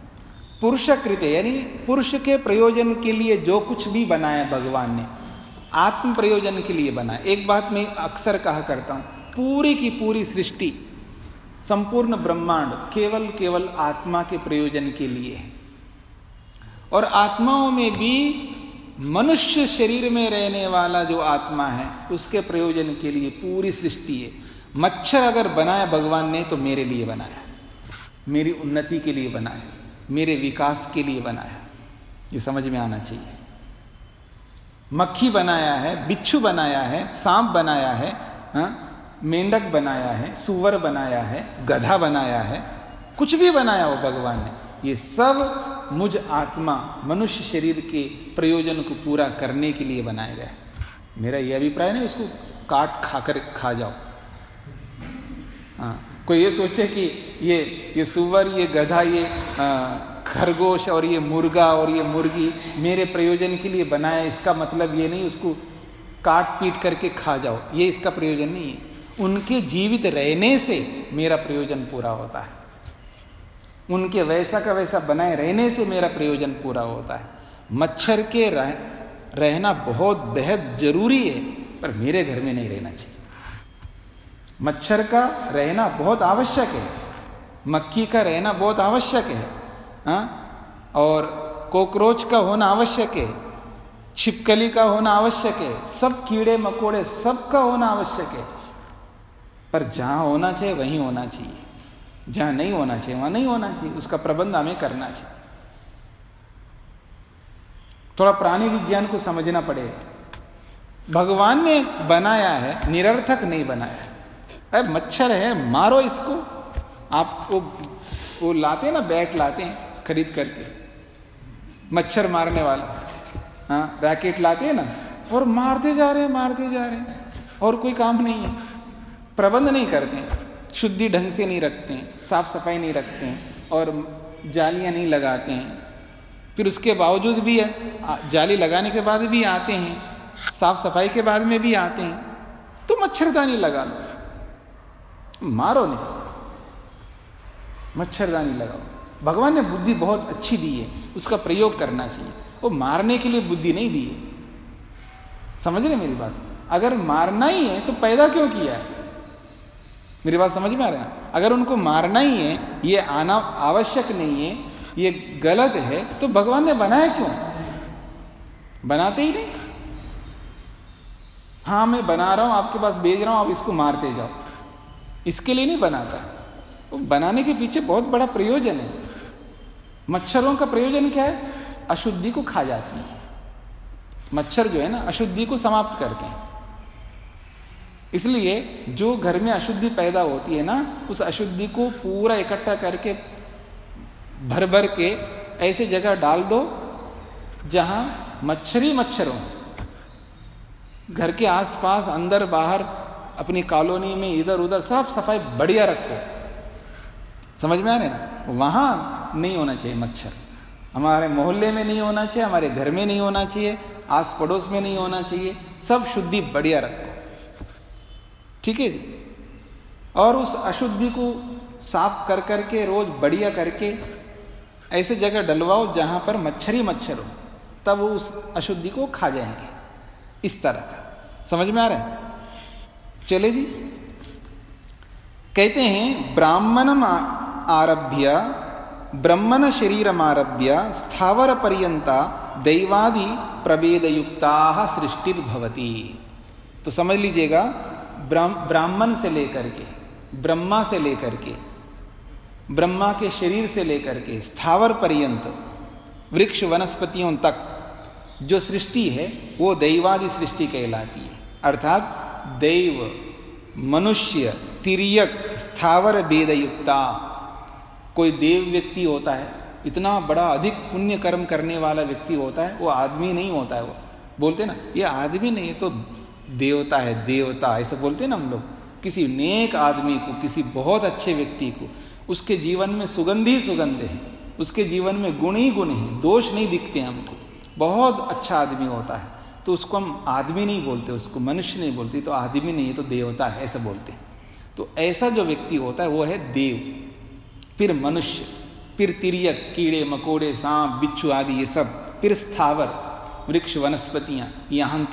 पुरुष कृते यानी पुरुष के प्रयोजन के लिए जो कुछ भी बनाया भगवान ने, आत्म प्रयोजन के लिए बना है। एक बात मैं अक्सर कहा करता हूं, पूरी की पूरी सृष्टि, संपूर्ण ब्रह्मांड केवल आत्मा के प्रयोजन के लिए है। और आत्माओं में भी मनुष्य शरीर में रहने वाला जो आत्मा है उसके प्रयोजन के लिए पूरी सृष्टि है। मच्छर अगर बनाया भगवान ने तो मेरे लिए बनाया, मेरी उन्नति के लिए बनाया, मेरे विकास के लिए बनाया, ये समझ में आना चाहिए। मक्खी बनाया है, बिच्छू बनाया है, सांप बनाया है, मेंढक बनाया है, सुअर बनाया है, गधा बनाया है, कुछ भी बनाया हो भगवान ने, ये सब मुझ आत्मा मनुष्य शरीर के प्रयोजन को पूरा करने के लिए बनाया गया। मेरा ये अभिप्राय नहीं उसको काट खाकर खा जाओ। कोई ये सोचे कि ये सुअर, ये गधा, ये खरगोश और ये मुर्गा और ये मुर्गी मेरे प्रयोजन के लिए बनाया, इसका मतलब ये नहीं उसको काट पीट करके खा जाओ, ये इसका प्रयोजन नहीं है। उनके जीवित रहने से मेरा प्रयोजन पूरा होता है, उनके वैसा का वैसा बनाए रहने से मेरा प्रयोजन पूरा होता है। मच्छर के रहना बहुत बेहद जरूरी है, पर मेरे घर में नहीं रहना चाहिए। मच्छर का रहना बहुत आवश्यक है, मक्खी का रहना बहुत आवश्यक है, और कॉकरोच का होना आवश्यक है, छिपकली का होना आवश्यक है, सब कीड़े मकोड़े सबका होना आवश्यक है। पर जहां होना चाहिए वहीं होना चाहिए, जहां नहीं होना चाहिए वहां नहीं होना चाहिए। उसका प्रबंध हमें करना चाहिए। थोड़ा प्राणी विज्ञान को समझना पड़ेगा। भगवान ने बनाया है, निरर्थक नहीं बनाया है। अरे मच्छर है, मारो इसको। आप वो लाते ना, बैट लाते हैं खरीद करके, मच्छर मारने वाला, रैकेट लाते हैं ना, और मारते जा रहे हैं, और कोई काम नहीं है। प्रबंध नहीं करते हैं, शुद्धि ढंग से नहीं रखते हैं, साफ सफाई नहीं रखते हैं, और जालियां नहीं लगाते हैं। फिर उसके बावजूद भी जाली लगाने के बाद भी आते हैं, साफ सफाई के बाद में भी आते हैं, तो मच्छरदानी लगा लो। मारो नहीं, मच्छरदानी लगाओ। भगवान ने बुद्धि बहुत अच्छी दी है, उसका प्रयोग करना चाहिए। वो मारने के लिए बुद्धि नहीं दी है, समझ रहे मेरी बात? अगर मारना ही है तो पैदा क्यों किया है? मेरी बात समझ में आ रहा है? अगर उनको मारना ही है, ये आना आवश्यक नहीं है, ये गलत है, तो भगवान ने बनाया क्यों? बनाते ही नहीं। हाँ मैं बना रहा हूं, आपके पास भेज रहा हूं, आप इसको मारते जाओ, इसके लिए नहीं बनाता। वो बनाने के पीछे बहुत बड़ा प्रयोजन है। मच्छरों का प्रयोजन क्या है? अशुद्धि को खा जाती है। मच्छर जो है ना, अशुद्धि को समाप्त करते हैं। इसलिए जो घर में अशुद्धि पैदा होती है ना, उस अशुद्धि को पूरा इकट्ठा करके भर भर के ऐसे जगह डाल दो जहां मच्छर ही मच्छर हो। घर के आसपास, अंदर बाहर, अपनी कॉलोनी में इधर उधर साफ सफाई बढ़िया रखो। समझ में आ रहे ना? वहां नहीं होना चाहिए मच्छर। हमारे मोहल्ले में नहीं होना चाहिए, हमारे घर में नहीं होना चाहिए, आस पड़ोस में नहीं होना चाहिए। सब शुद्धि बढ़िया रखो, ठीक है जी। और उस अशुद्धि को साफ कर करके रोज बढ़िया करके ऐसे जगह डलवाओ जहां पर मच्छर ही मच्छर हो, तब वो उस अशुद्धि को खा जाएंगे। इस तरह का समझ में आ रहा है? चले जी, कहते हैं ब्राह्मणम आरभ्य, ब्रह्मण शरीरम आरभ्य स्थावर पर्यंता दैवादि प्रभेदयुक्ता सृष्टिर्भवति। तो समझ लीजिएगा, ब्राह्मण से लेकर के, ब्रह्मा से लेकर के, ब्रह्मा के शरीर से लेकर के स्थावर पर्यंत, वृक्ष वनस्पतियों तक जो सृष्टि है वो दैवादि सृष्टि कहलाती है। अर्थात दैव, मनुष्य, तिर्यक, स्थावर भेदयुक्ता। कोई देव व्यक्ति होता है, इतना बड़ा अधिक पुण्य कर्म करने वाला व्यक्ति होता है, वो आदमी नहीं होता है। वो बोलते ना, ये आदमी नहीं है तो देवता है, देवता ऐसे बोलते ना हम लोग। किसी नेक आदमी को, किसी बहुत अच्छे व्यक्ति को, उसके जीवन में सुगंध ही सुगंध है, उसके जीवन में गुण ही गुण है, दोष नहीं दिखते हमको। बहुत अच्छा आदमी होता है तो उसको हम आदमी नहीं बोलते, उसको मनुष्य नहीं बोलते, तो आदमी नहीं है तो देवता है ऐसा बोलते। तो ऐसा जो व्यक्ति होता है वो है देव, फिर मनुष्य, फिर तिर्यक, कीड़े मकोड़े, सांप बिच्छू आदि ये सब, फिर स्थावर, वृक्ष वनस्पतियां, यहां तक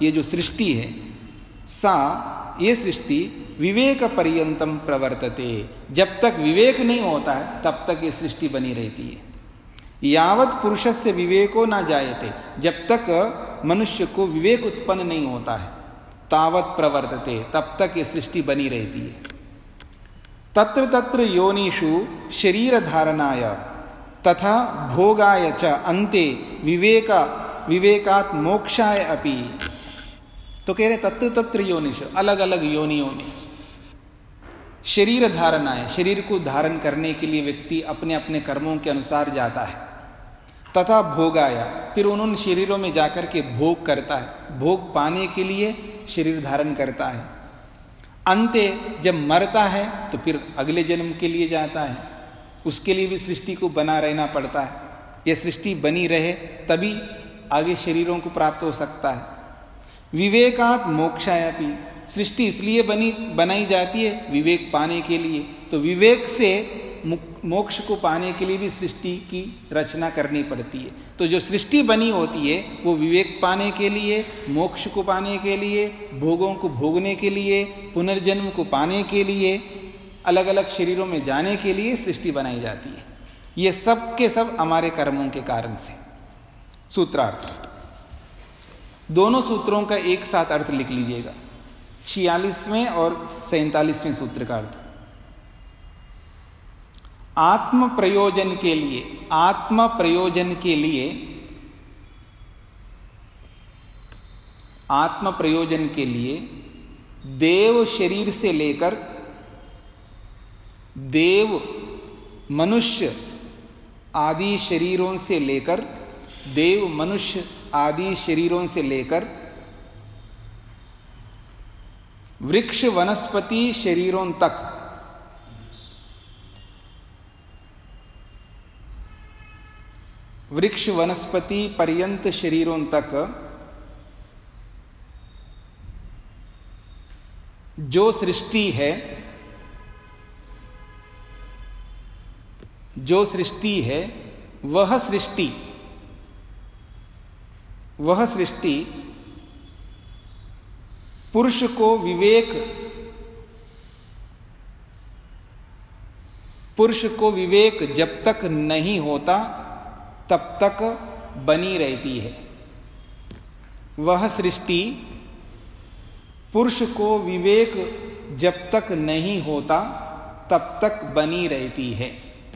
ये जो सृष्टि है, सा ये सृष्टि विवेक पर्यंतम प्रवर्तते, जब तक विवेक नहीं होता है तब तक ये सृष्टि बनी रहती है। यावत पुरुषस्य विवेको न जायते, जब तक मनुष्य को विवेक उत्पन्न नहीं होता है, तावत प्रवर्तते, तब तक ये सृष्टि बनी रहती है। तत्र तत्र योनिषु शरीर धारणाय तथा भोगाय च अन्ते विवेकात् मोक्षाय अपि। तो कह रहे तत्र तत्र योनिषु, अलग अलग योनियों में शरीर धारणा है, शरीर को धारण करने के लिए व्यक्ति अपने अपने कर्मों के अनुसार जाता है। तथा भोगाया, फिर उन्होंने शरीरों में जाकर के भोग करता है, भोग पाने के लिए शरीर धारण करता है। अंते जब मरता है तो फिर अगले जन्म के लिए जाता है, उसके लिए भी सृष्टि को बना रहना पड़ता है। यह सृष्टि बनी रहे तभी आगे शरीरों को प्राप्त हो सकता है। विवेकात् मोक्षायपि, सृष्टि इसलिए बनाई जाती है विवेक पाने के लिए, तो विवेक से मोक्ष को पाने के लिए भी सृष्टि की रचना करनी पड़ती है। तो जो सृष्टि बनी होती है वो विवेक पाने के लिए, मोक्ष को पाने के लिए, भोगों को भोगने के लिए, पुनर्जन्म को पाने के लिए, अलग अलग शरीरों में जाने के लिए सृष्टि बनाई जाती है। ये सब के सब हमारे कर्मों के कारण से। सूत्रार्थ, दोनों सूत्रों का एक साथ अर्थ लिख लीजिएगा, 46वें और 47वें सूत्र का अर्थ। आत्म प्रयोजन के लिए, आत्म प्रयोजन के लिए, आत्म प्रयोजन के लिए देव शरीर से लेकर देव मनुष्य आदि शरीरों से लेकर, देव मनुष्य आदि शरीरों से लेकर वृक्ष वनस्पति शरीरों तक वृक्ष वनस्पति पर्यंत शरीरों तक जो सृष्टि है, जो सृष्टि है वह सृष्टि पुरुष को विवेक जब तक नहीं होता तब तक बनी रहती है। वह सृष्टि पुरुष को विवेक जब तक नहीं होता तब तक बनी रहती है।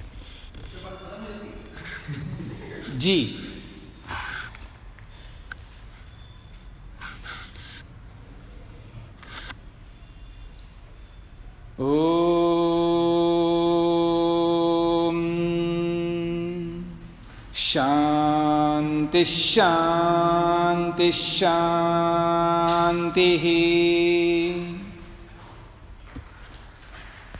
जी, ओम शांति शांति शांति।